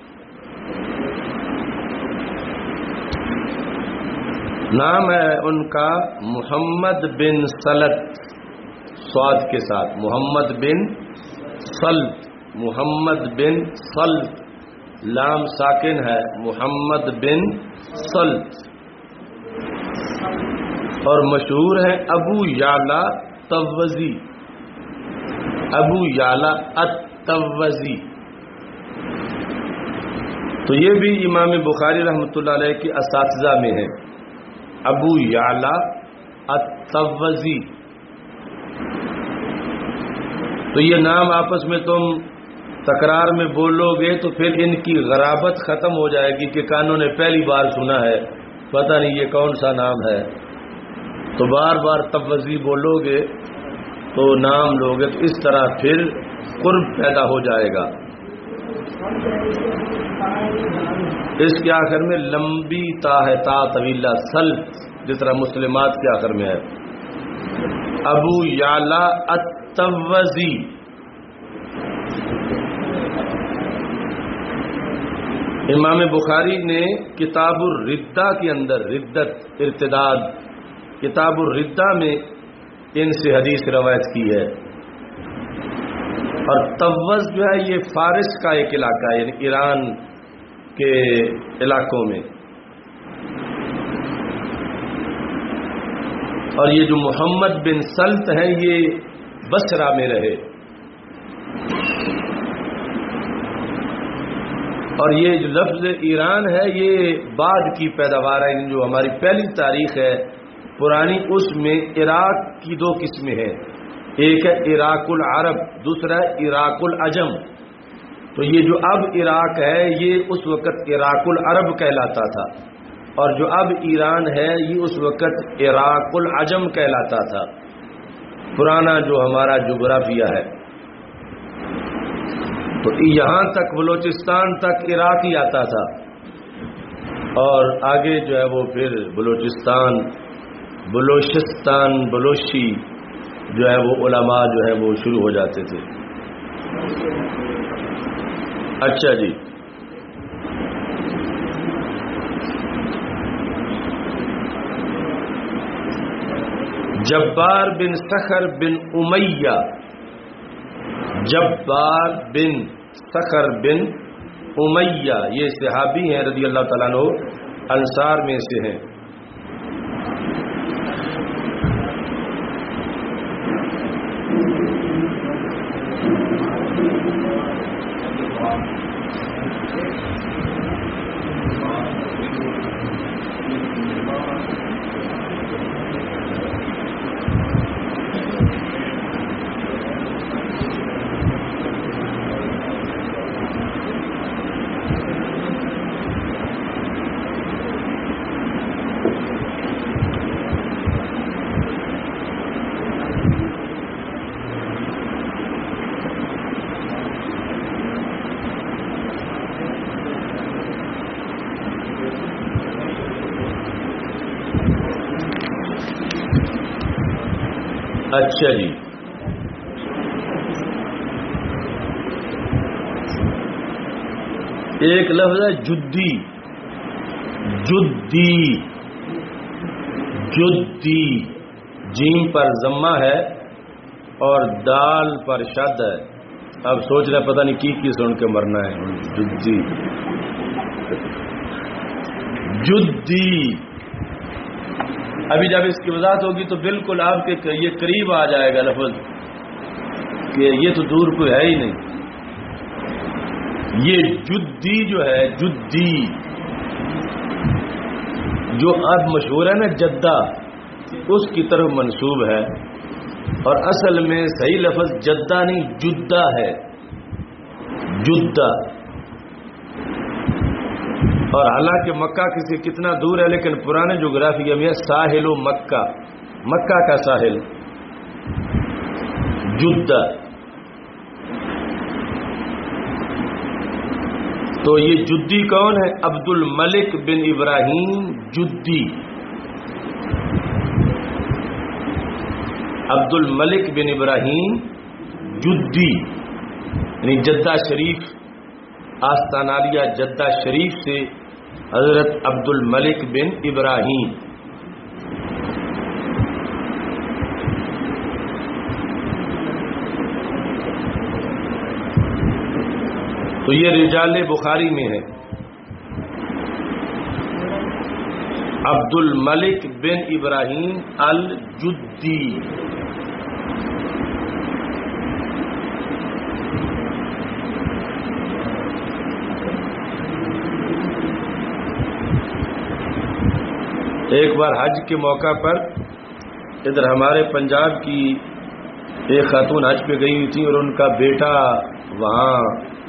نام ہے ان کا محمد بن سلط، سواد کے ساتھ محمد بن سلط، محمد بن سلط، لام ساکن ہے، محمد بن سلط. اور مشہور ہے ابو یعلا توزی، ابو یعلا التوزی. تو یہ بھی امام بخاری رحمۃ اللہ علیہ کے اساتذہ میں ہیں، ابو یعلا التوزی. تو یہ نام آپس میں تم تکرار میں بولو گے تو پھر ان کی غرابت ختم ہو جائے گی کہ کانوں نے پہلی بار سنا ہے، پتہ نہیں یہ کون سا نام ہے. تو بار بار توزی بولو گے تو نام لوگے تو اس طرح پھر قرب پیدا ہو جائے گا. اس کے آخر میں لمبی تا ہے، تا طویلہ، سل جس طرح مسلمات کے آخر میں ہے. ابو یعلا التوزی. امام بخاری نے کتاب الردہ کے اندر، ردت ارتداد، کتاب الردہ میں ان سے حدیث روایت کی ہے. اور توز جو ہے یہ فارس کا ایک علاقہ ہے، یعنی ایران کے علاقوں میں. اور یہ جو محمد بن سلط ہے یہ بصرہ میں رہے. اور یہ جو لفظ ایران ہے یہ بعد کی پیداوار ہے، جو ہماری پہلی تاریخ ہے پرانی، اس میں عراق کی دو قسمیں ہیں، ایک ہے عراق العرب، دوسرا ہے عراق العجم. تو یہ جو اب عراق ہے یہ اس وقت عراق العرب کہلاتا تھا، اور جو اب ایران ہے یہ اس وقت عراق العجم کہلاتا تھا، پرانا جو ہمارا جغرافیہ ہے. تو یہاں تک بلوچستان تک عراق ہی آتا تھا، اور آگے جو ہے وہ پھر بلوچستان، بلوچی جو ہے وہ علماء جو ہے وہ شروع ہو جاتے تھے. اچھا جی، جبار بن صخر بن امیہ، جبار بن صخر بن امیہ یہ صحابی ہیں رضی اللہ تعالیٰ عنہ، انصار میں سے ہیں. اچھا جی، ایک لفظ ہے جدی، جدی، جدی، جیم پر ضمہ ہے اور دال پر شد ہے. اب سوچ رہے پتہ نہیں کی سن کے مرنا ہے. جدی جدی. ابھی جب اس کی وضاحت ہوگی تو بالکل آپ کے یہ قریب آ جائے گا لفظ کہ یہ تو دور کوئی ہے ہی نہیں. یہ جدی جو ہے، جدی جو اب مشہور ہے نا جدہ، اس کی طرف منسوب ہے، اور اصل میں صحیح لفظ جدہ نہیں جدہ ہے. جدہ. اور حالانکہ مکہ کسی کتنا دور ہے، لیکن پرانے جغرافیہ میں ساحل و مکہ، مکہ کا ساحل جدہ. تو یہ جدی کون ہے؟ عبد الملک بن ابراہیم جدی. عبد الملک بن ابراہیم جدی یعنی جدہ شریف، آستانالیہ جدہ شریف سے حضرت عبد الملک بن ابراہیم. تو یہ رجال بخاری میں ہے. عبد الملک بن ابراہیم الجدی. ایک بار حج کے موقع پر ادھر ہمارے پنجاب کی ایک خاتون حج پہ گئی ہوئی تھی، اور ان کا بیٹا وہاں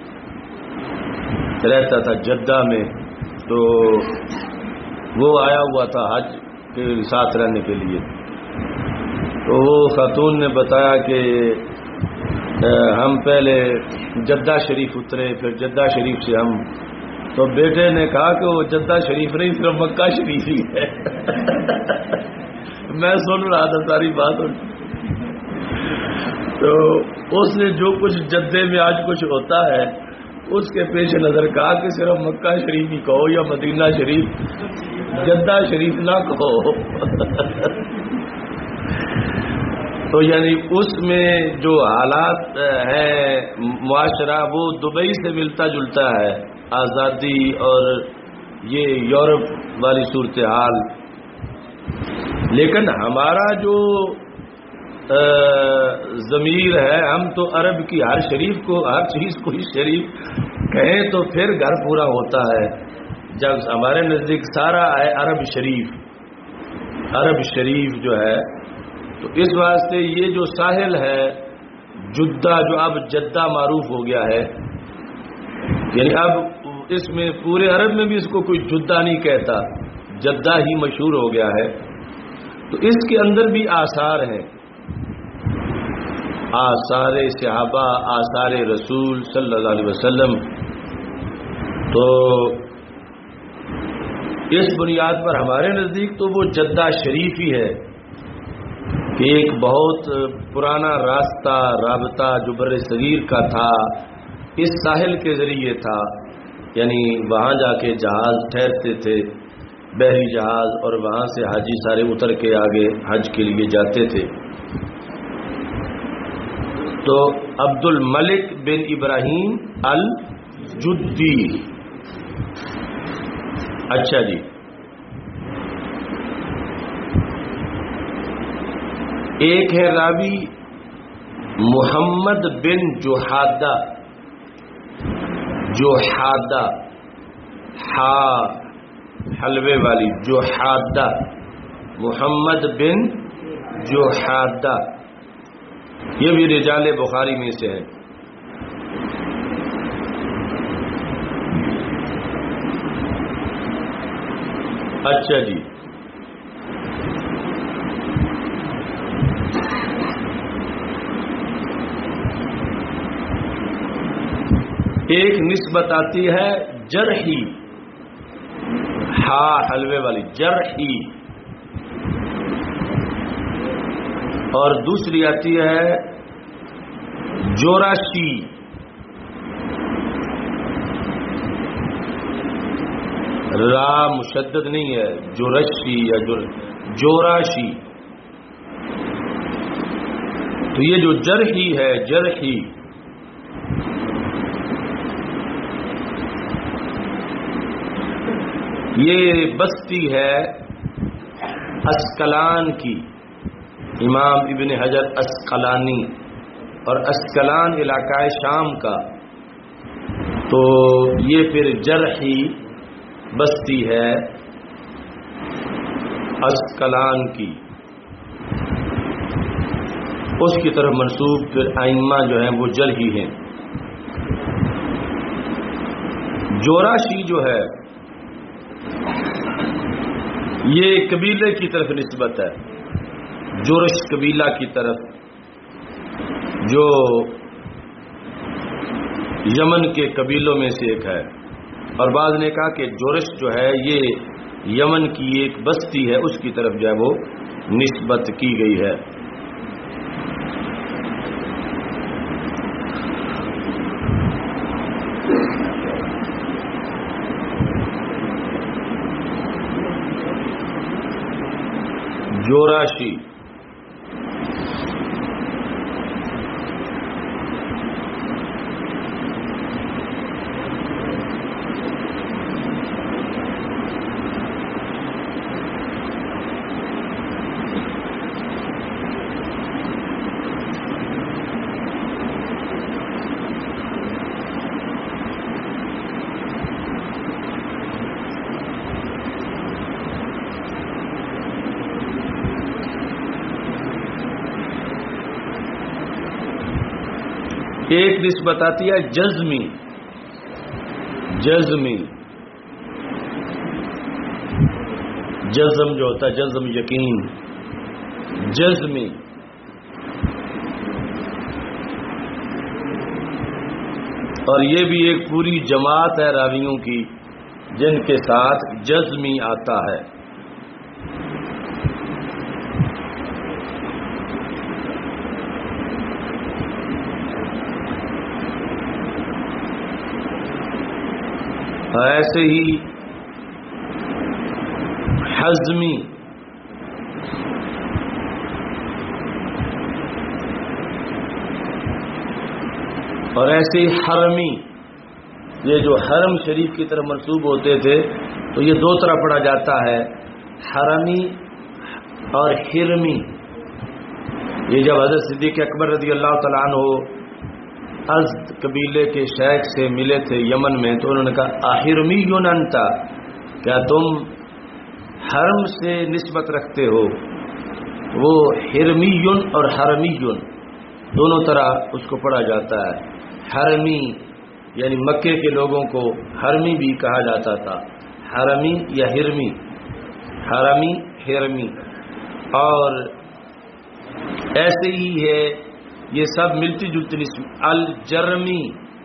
رہتا تھا جدہ میں، تو وہ آیا ہوا تھا حج کے ساتھ رہنے کے لیے. تو وہ خاتون نے بتایا کہ ہم پہلے جدہ شریف اترے، پھر جدہ شریف سے ہم، تو بیٹے نے کہا کہ وہ جدہ شریف نہیں صرف مکہ شریف ہی ہے. میں سن رہا تھا ساری بات. تو اس نے جو کچھ جدے میں آج کچھ ہوتا ہے اس کے پیش نظر کہا کہ صرف مکہ شریف ہی کہو یا مدینہ شریف، جدہ شریف نہ کہو. تو یعنی اس میں جو حالات ہیں معاشرہ وہ دبئی سے ملتا جلتا ہے، آزادی اور یہ یورپ والی صورتحال. لیکن ہمارا جو ضمیر ہے، ہم تو عرب کی ہر شریف کو، ہر چیز کو ہی شریف کہیں تو پھر گھر پورا ہوتا ہے. جب ہمارے نزدیک سارا ہے عرب شریف، عرب شریف جو ہے، تو اس واسطے یہ جو ساحل ہے جدہ، جو اب جدہ معروف ہو گیا ہے، یعنی اب اس میں پورے عرب میں بھی اس کو کوئی جدہ نہیں کہتا، جدہ ہی مشہور ہو گیا ہے. تو اس کے اندر بھی آثار ہیں، آثار صحابہ، آثار رسول صلی اللہ علیہ وسلم. تو اس بنیاد پر ہمارے نزدیک تو وہ جدہ شریف ہی ہے کہ ایک بہت پرانا راستہ، رابطہ جو بر صغیر کا تھا اس ساحل کے ذریعے تھا. یعنی وہاں جا کے جہاز ٹھہرتے تھے، بحری جہاز، اور وہاں سے حاجی سارے اتر کے آگے حج کے لیے جاتے تھے. تو عبد الملک بن ابراہیم الجدی. اچھا جی، ایک ہے راوی محمد بن جوحادہ، جوحادہ ہا حلوے والی جوحادہ، محمد بن جوحادہ، یہ بھی رجال بخاری میں سے ہے. اچھا جی، ایک نسبت آتی ہے جرحی، ہا حلوے والی جرحی، اور دوسری آتی ہے جوراشی. را مشدد نہیں ہے، جورشی یا جوراشی. تو یہ جو جرحی ہے، جرحی یہ بستی ہے اسقلان کی، امام ابن حجر اسقلانی، اور اسقلان علاقہ شام کا، تو یہ پھر جرحی بستی ہے اسقلان کی، اس کی طرف منسوب پھر ائمہ جو ہیں وہ جرحی ہیں۔ جوراشی جو ہے یہ قبیلے کی طرف نسبت ہے، جورش قبیلہ کی طرف، جو یمن کے قبیلوں میں سے ایک ہے، اور بعض نے کہا کہ جورش جو ہے یہ یمن کی ایک بستی ہے، اس کی طرف جو ہے وہ نسبت کی گئی ہے۔ جوراشی ایک نسبت آتی ہے جزمی، جزمی، جزم جو ہوتا ہے، جزم یقین، جزمی، اور یہ بھی ایک پوری جماعت ہے راویوں کی جن کے ساتھ جزمی آتا ہے۔ ایسے ہی حزمی، اور ایسے ہی حرمی، یہ جو حرم شریف کی طرف منسوب ہوتے تھے تو یہ دو طرح پڑھا جاتا ہے، حرمی اور حرمی۔ یہ جب حضرت صدیق اکبر رضی اللہ تعالیٰ عنہ ازد قبیلے کے شیخ سے ملے تھے یمن میں، تو انہوں نے کہا احرمی انتا، کیا تم حرم سے نسبت رکھتے ہو؟ وہ حرمی اور حرمی دونوں طرح اس کو پڑھا جاتا ہے۔ حرمی یعنی مکے کے لوگوں کو حرمی بھی کہا جاتا تھا، حرمی یا حرمی، حرمی حرمی، اور ایسے ہی ہے یہ سب ملتی جلتی نسبت۔ الجرمی،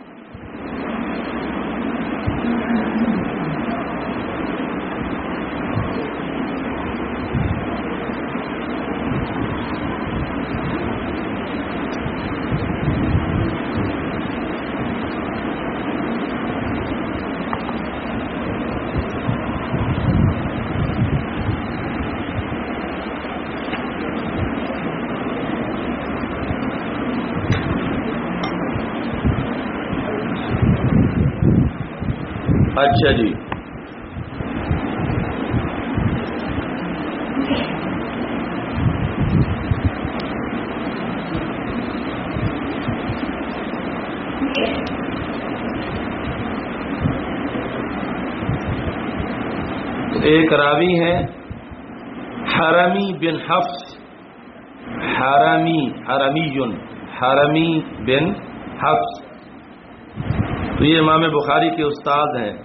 اچھا جی، ایک راوی ہیں حرمی بن حفص، حرمی بن حفص، تو یہ امام بخاری کے استاد ہیں۔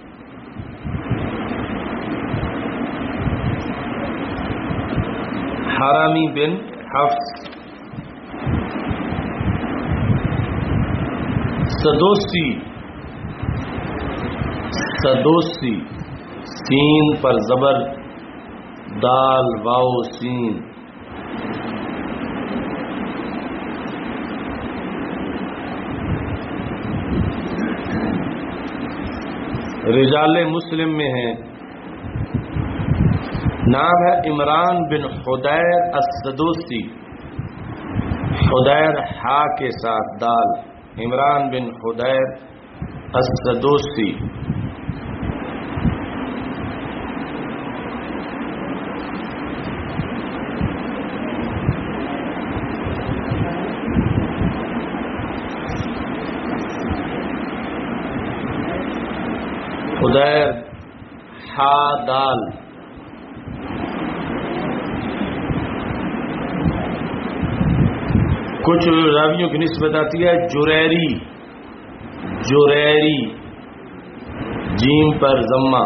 حرمی بن حفص، سدوسی، سین پر زبر، دال واو سین، رجال مسلم میں ہیں۔ نام ہے عمران بن حدیر السدوسی، خدیر ہا کے ساتھ دال، عمران بن خدیر السدوسی، خدیر ہا دال، کچھ راویوں کی نسبت آتی ہے جریری، جریری جیم پر ضمہ،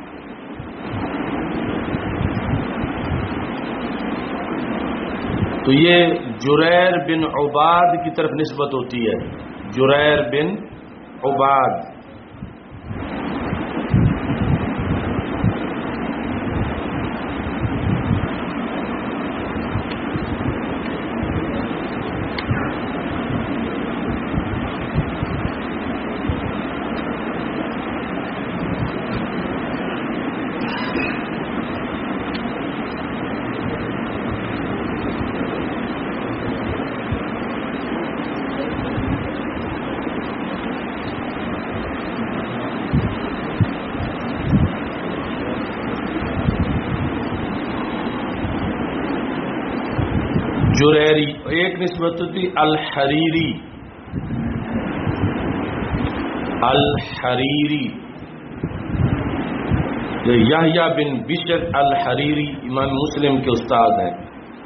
تو یہ جریر بن عباد کی طرف نسبت ہوتی ہے، جریر بن عباد۔ جریری، ایک نسبت ہوتی الحریری، الحریری، جو یحییٰ بن بشر الحریری امام مسلم کے استاد ہیں۔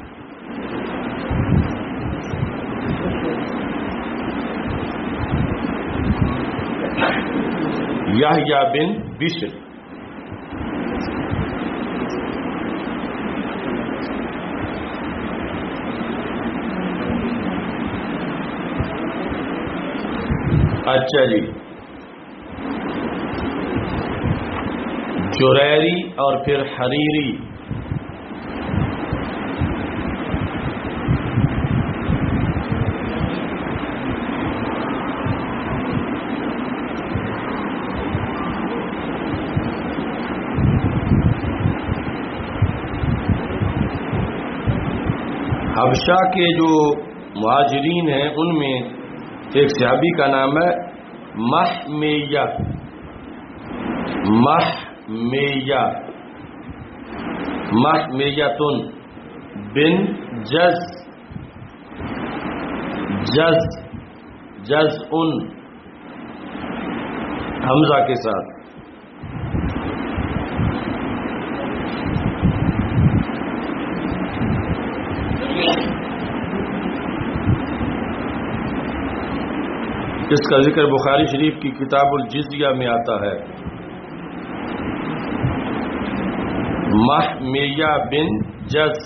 یحییٰ بن بشر، اچھا جی، جریری اور پھر حریری، حبشہ کے جو مہاجرین ہیں ان میں ایک صحابی کا نام ہے محمیہ، محمیہ، محمیۃ بن جز، جز، جزء حمزہ کے ساتھ، جس کا ذکر بخاری شریف کی کتاب الجزیہ میں آتا ہے۔ محمیہ بن جز،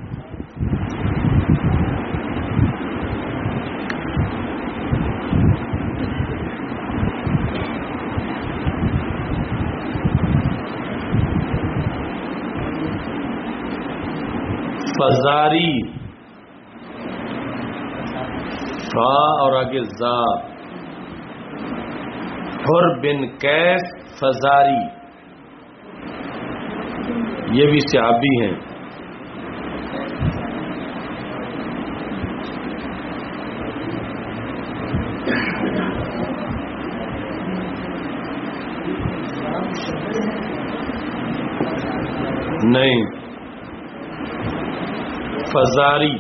فزاری، فا اور آگے زا، حر بن قیس فزاری، یہ بھی صحابی ہیں۔ نہیں، فزاری،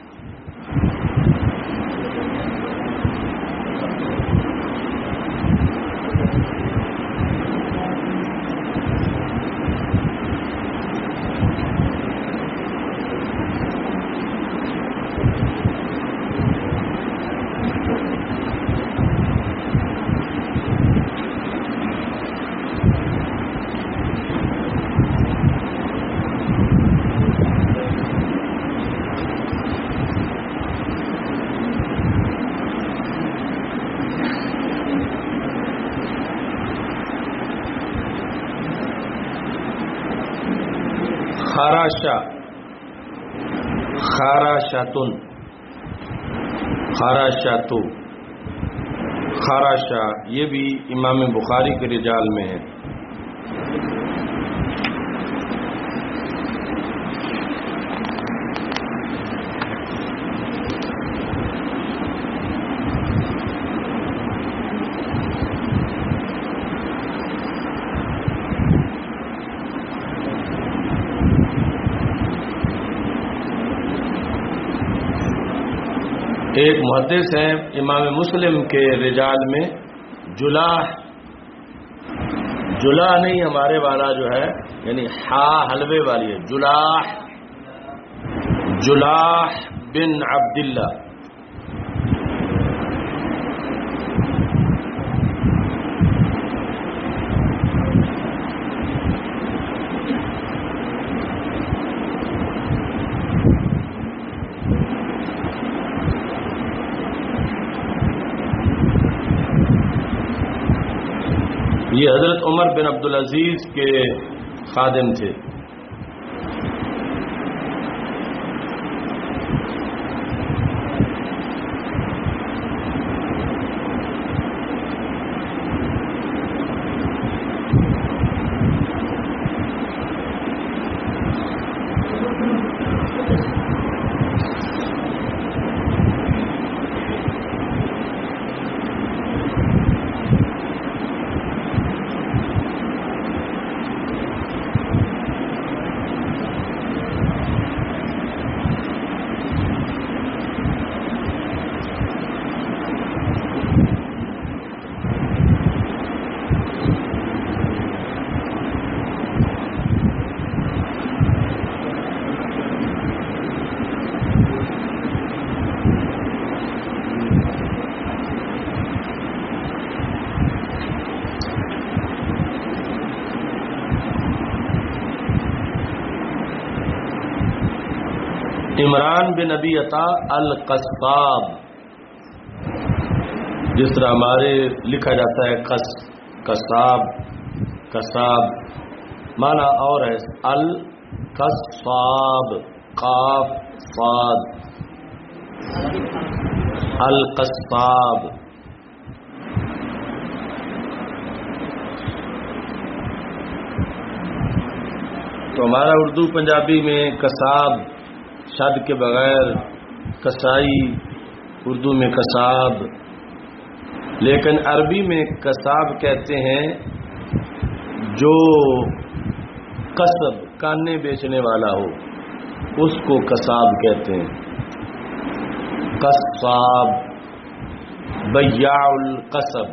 خراشہ، خراشاتن، خراشاتو، خراشہ، یہ بھی امام بخاری کے رجال میں ہے۔ ایک محدث ہیں امام مسلم کے رجال میں جلاح نہیں ہمارے والا جو ہے یعنی حلوے والی ہے، جلاح بن عبداللہ، یہ حضرت عمر بن عبدالعزیز کے خادم تھے۔ عمران بن ابی عطا القصاب، جس طرح ہمارے لکھا جاتا ہے کساب معنی اور ہے القصاب، قاف صاد، القصاب۔ تو ہمارا اردو پنجابی میں کساب شد کے بغیر کسائی، اردو میں کساب، لیکن عربی میں کساب کہتے ہیں جو کسب کانے بیچنے والا ہو اس کو کساب کہتے ہیں، کساب، بیاع القصب۔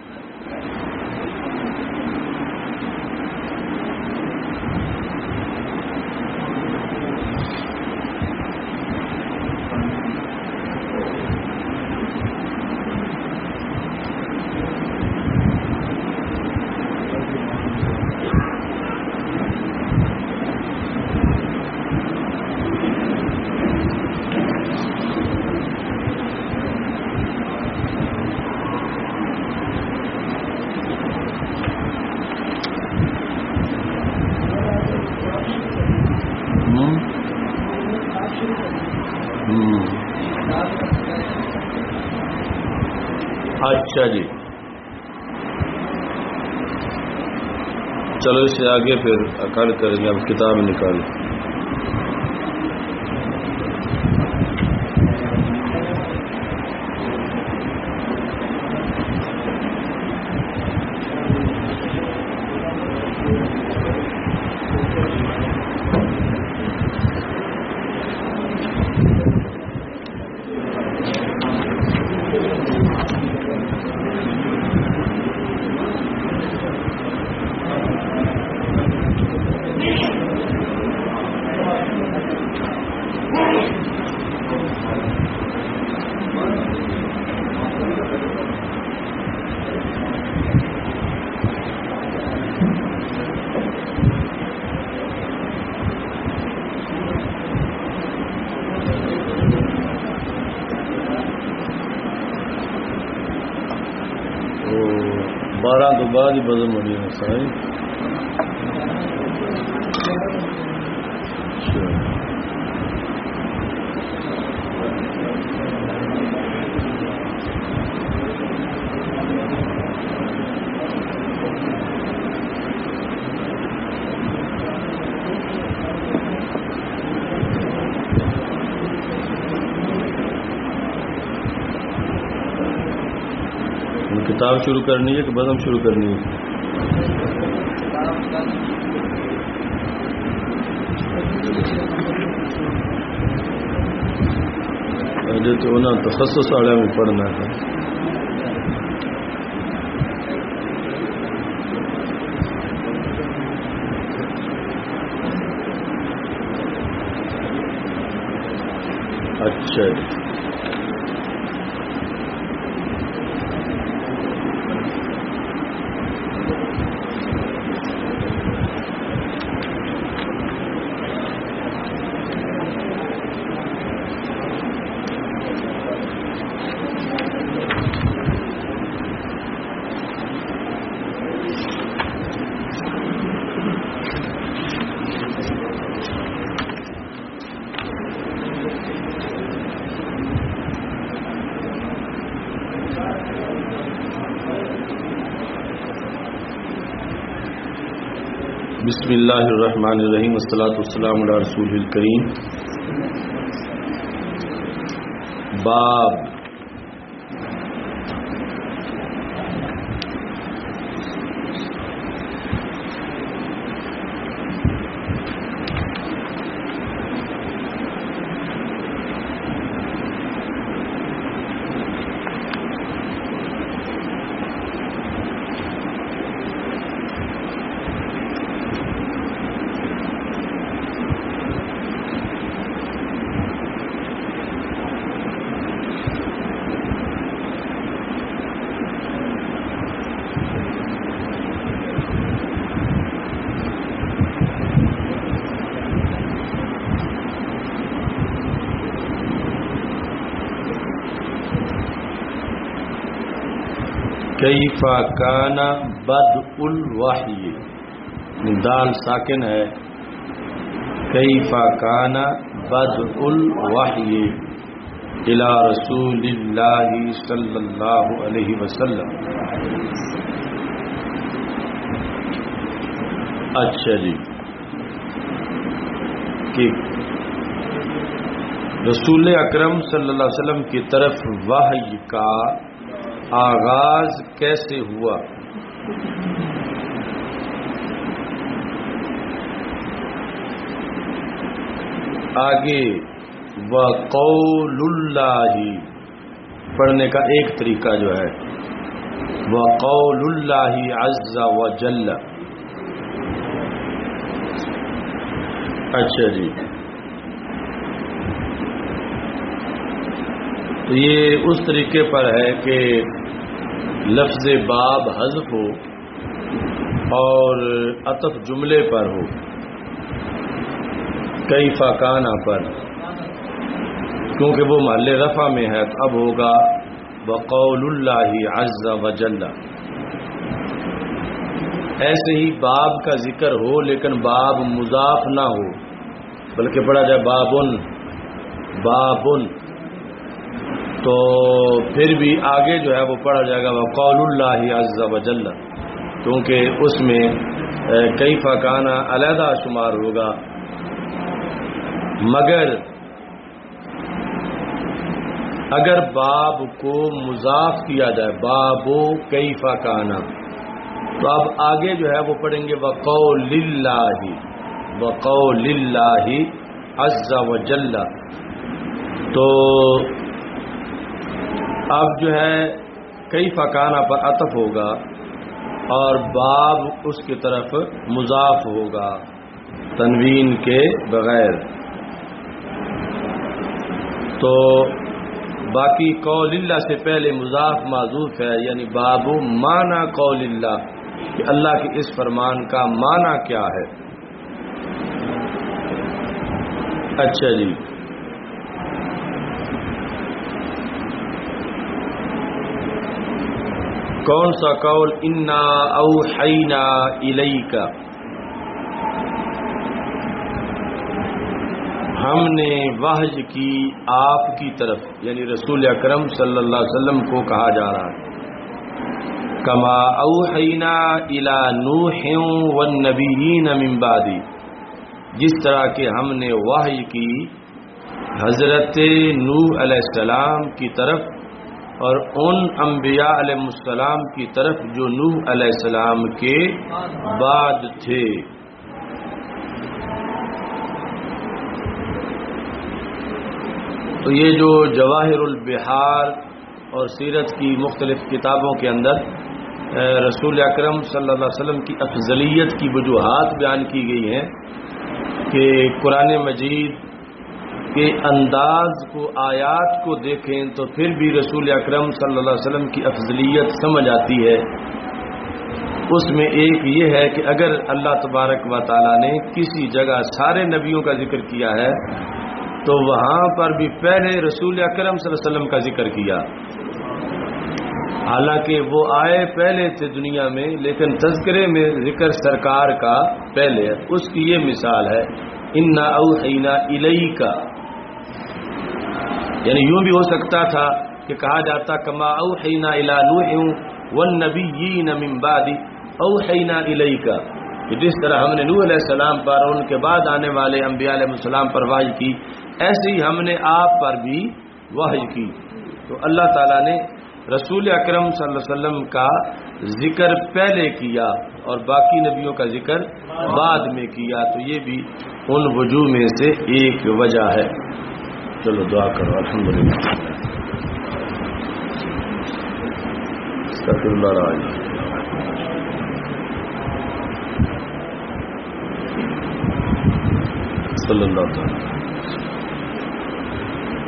اچھا جی، چلو اس سے آگے پھر کل کریں گے، اب کتاب نکالیں۔ بارہ تو بعد ہی بدل ہونی ہے سائیں۔ کتاب شروع کرنی ہے کہ بزم شروع کرنی ہے؟ جو تو انہوں تخصص والے میں پڑھنا ہے. اچھا جی. بسم اللہ الرحمن الرحیم والصلاۃ والسلام علی رسول الکریم. باب کیف کان بدء الوحی، دال ساکن ہے. کیف کان بدء الوحی الی رسول اللہ صلی اللہ علیہ وسلم. اچھا جی، کہ رسول اکرم صلی اللہ علیہ وسلم کی طرف وحی کا آغاز کیسے ہوا؟ آگے وقول اللہ پڑھنے کا ایک طریقہ جو ہے وقول اللہ عز وجل. اچھا جی، تو یہ اس طریقے پر ہے کہ لفظ باب حذف ہو اور عطف جملے پر ہو، کیف کان پر، کیونکہ وہ محل رفع میں ہے. اب ہوگا وقول اللہ عز وجل. ایسے ہی باب کا ذکر ہو لیکن باب مضاف نہ ہو بلکہ پڑھا جائے بابن بابن، تو پھر بھی آگے جو ہے وہ پڑھا جائے گا وقول اللہ عز وجل، کیونکہ اس میں کیف کان علیحدہ شمار ہوگا. مگر اگر باب کو مضاف کیا جائے باب کیف کان، تو اب آگے جو ہے وہ پڑھیں گے وقول اللہ عز وجل. تو اب جو ہے کیف کان پر عطف ہوگا اور باب اس کی طرف مضاف ہوگا تنوین کے بغیر. تو باقی قول اللہ سے پہلے مضاف معذوف ہے، یعنی باب معنی قول اللہ، کہ اللہ کے اس فرمان کا معنی کیا ہے. اچھا جی، کون سا قول؟ انا اوحینا الیک، ہم نے وحی کی آپ کی طرف، یعنی رسول اکرم صلی اللہ علیہ وسلم کو کہا جا رہا ہے. کما اوحینا الی نوح والنبیین من بعدی، جس طرح کہ ہم نے وحی کی حضرت نوح علیہ السلام کی طرف اور ان انبیاء علیہ السلام کی طرف جو نوح علیہ السلام کے بعد تھے. تو یہ جو جواہر البحار اور سیرت کی مختلف کتابوں کے اندر رسول اکرم صلی اللہ علیہ وسلم کی افضلیت کی وجوہات بیان کی گئی ہیں کہ قرآن مجید کے انداز کو، آیات کو دیکھیں تو پھر بھی رسول اکرم صلی اللہ علیہ وسلم کی افضلیت سمجھ آتی ہے۔ اس میں ایک یہ ہے کہ اگر اللہ تبارک و تعالی نے کسی جگہ سارے نبیوں کا ذکر کیا ہے تو وہاں پر بھی پہلے رسول اکرم صلی اللہ علیہ وسلم کا ذکر کیا، حالانکہ وہ آئے پہلے تھے دنیا میں، لیکن تذکرے میں ذکر سرکار کا پہلے ہے۔ اس کی یہ مثال ہے انا اوحینا الیک، یعنی یوں بھی ہو سکتا تھا کہ کہا جاتا کما اوحینا الی نوح والنبیین من بعد اوحینا الیک، کہ جس طرح ہم نے نوح علیہ السلام پر اور ان کے بعد آنے والے انبیاء علیہ السلام پر وحی کی، ایسے ہی ہم نے آپ پر بھی وحی کی۔ تو اللہ تعالیٰ نے رسول اکرم صلی اللہ علیہ وسلم کا ذکر پہلے کیا اور باقی نبیوں کا ذکر بعد میں کیا، تو یہ بھی ان وجوہ میں سے ایک وجہ ہے۔ چلو دعا کرو۔ الحمدللہ استغفر اللہ العظیم۔ صلی اللہ تعالی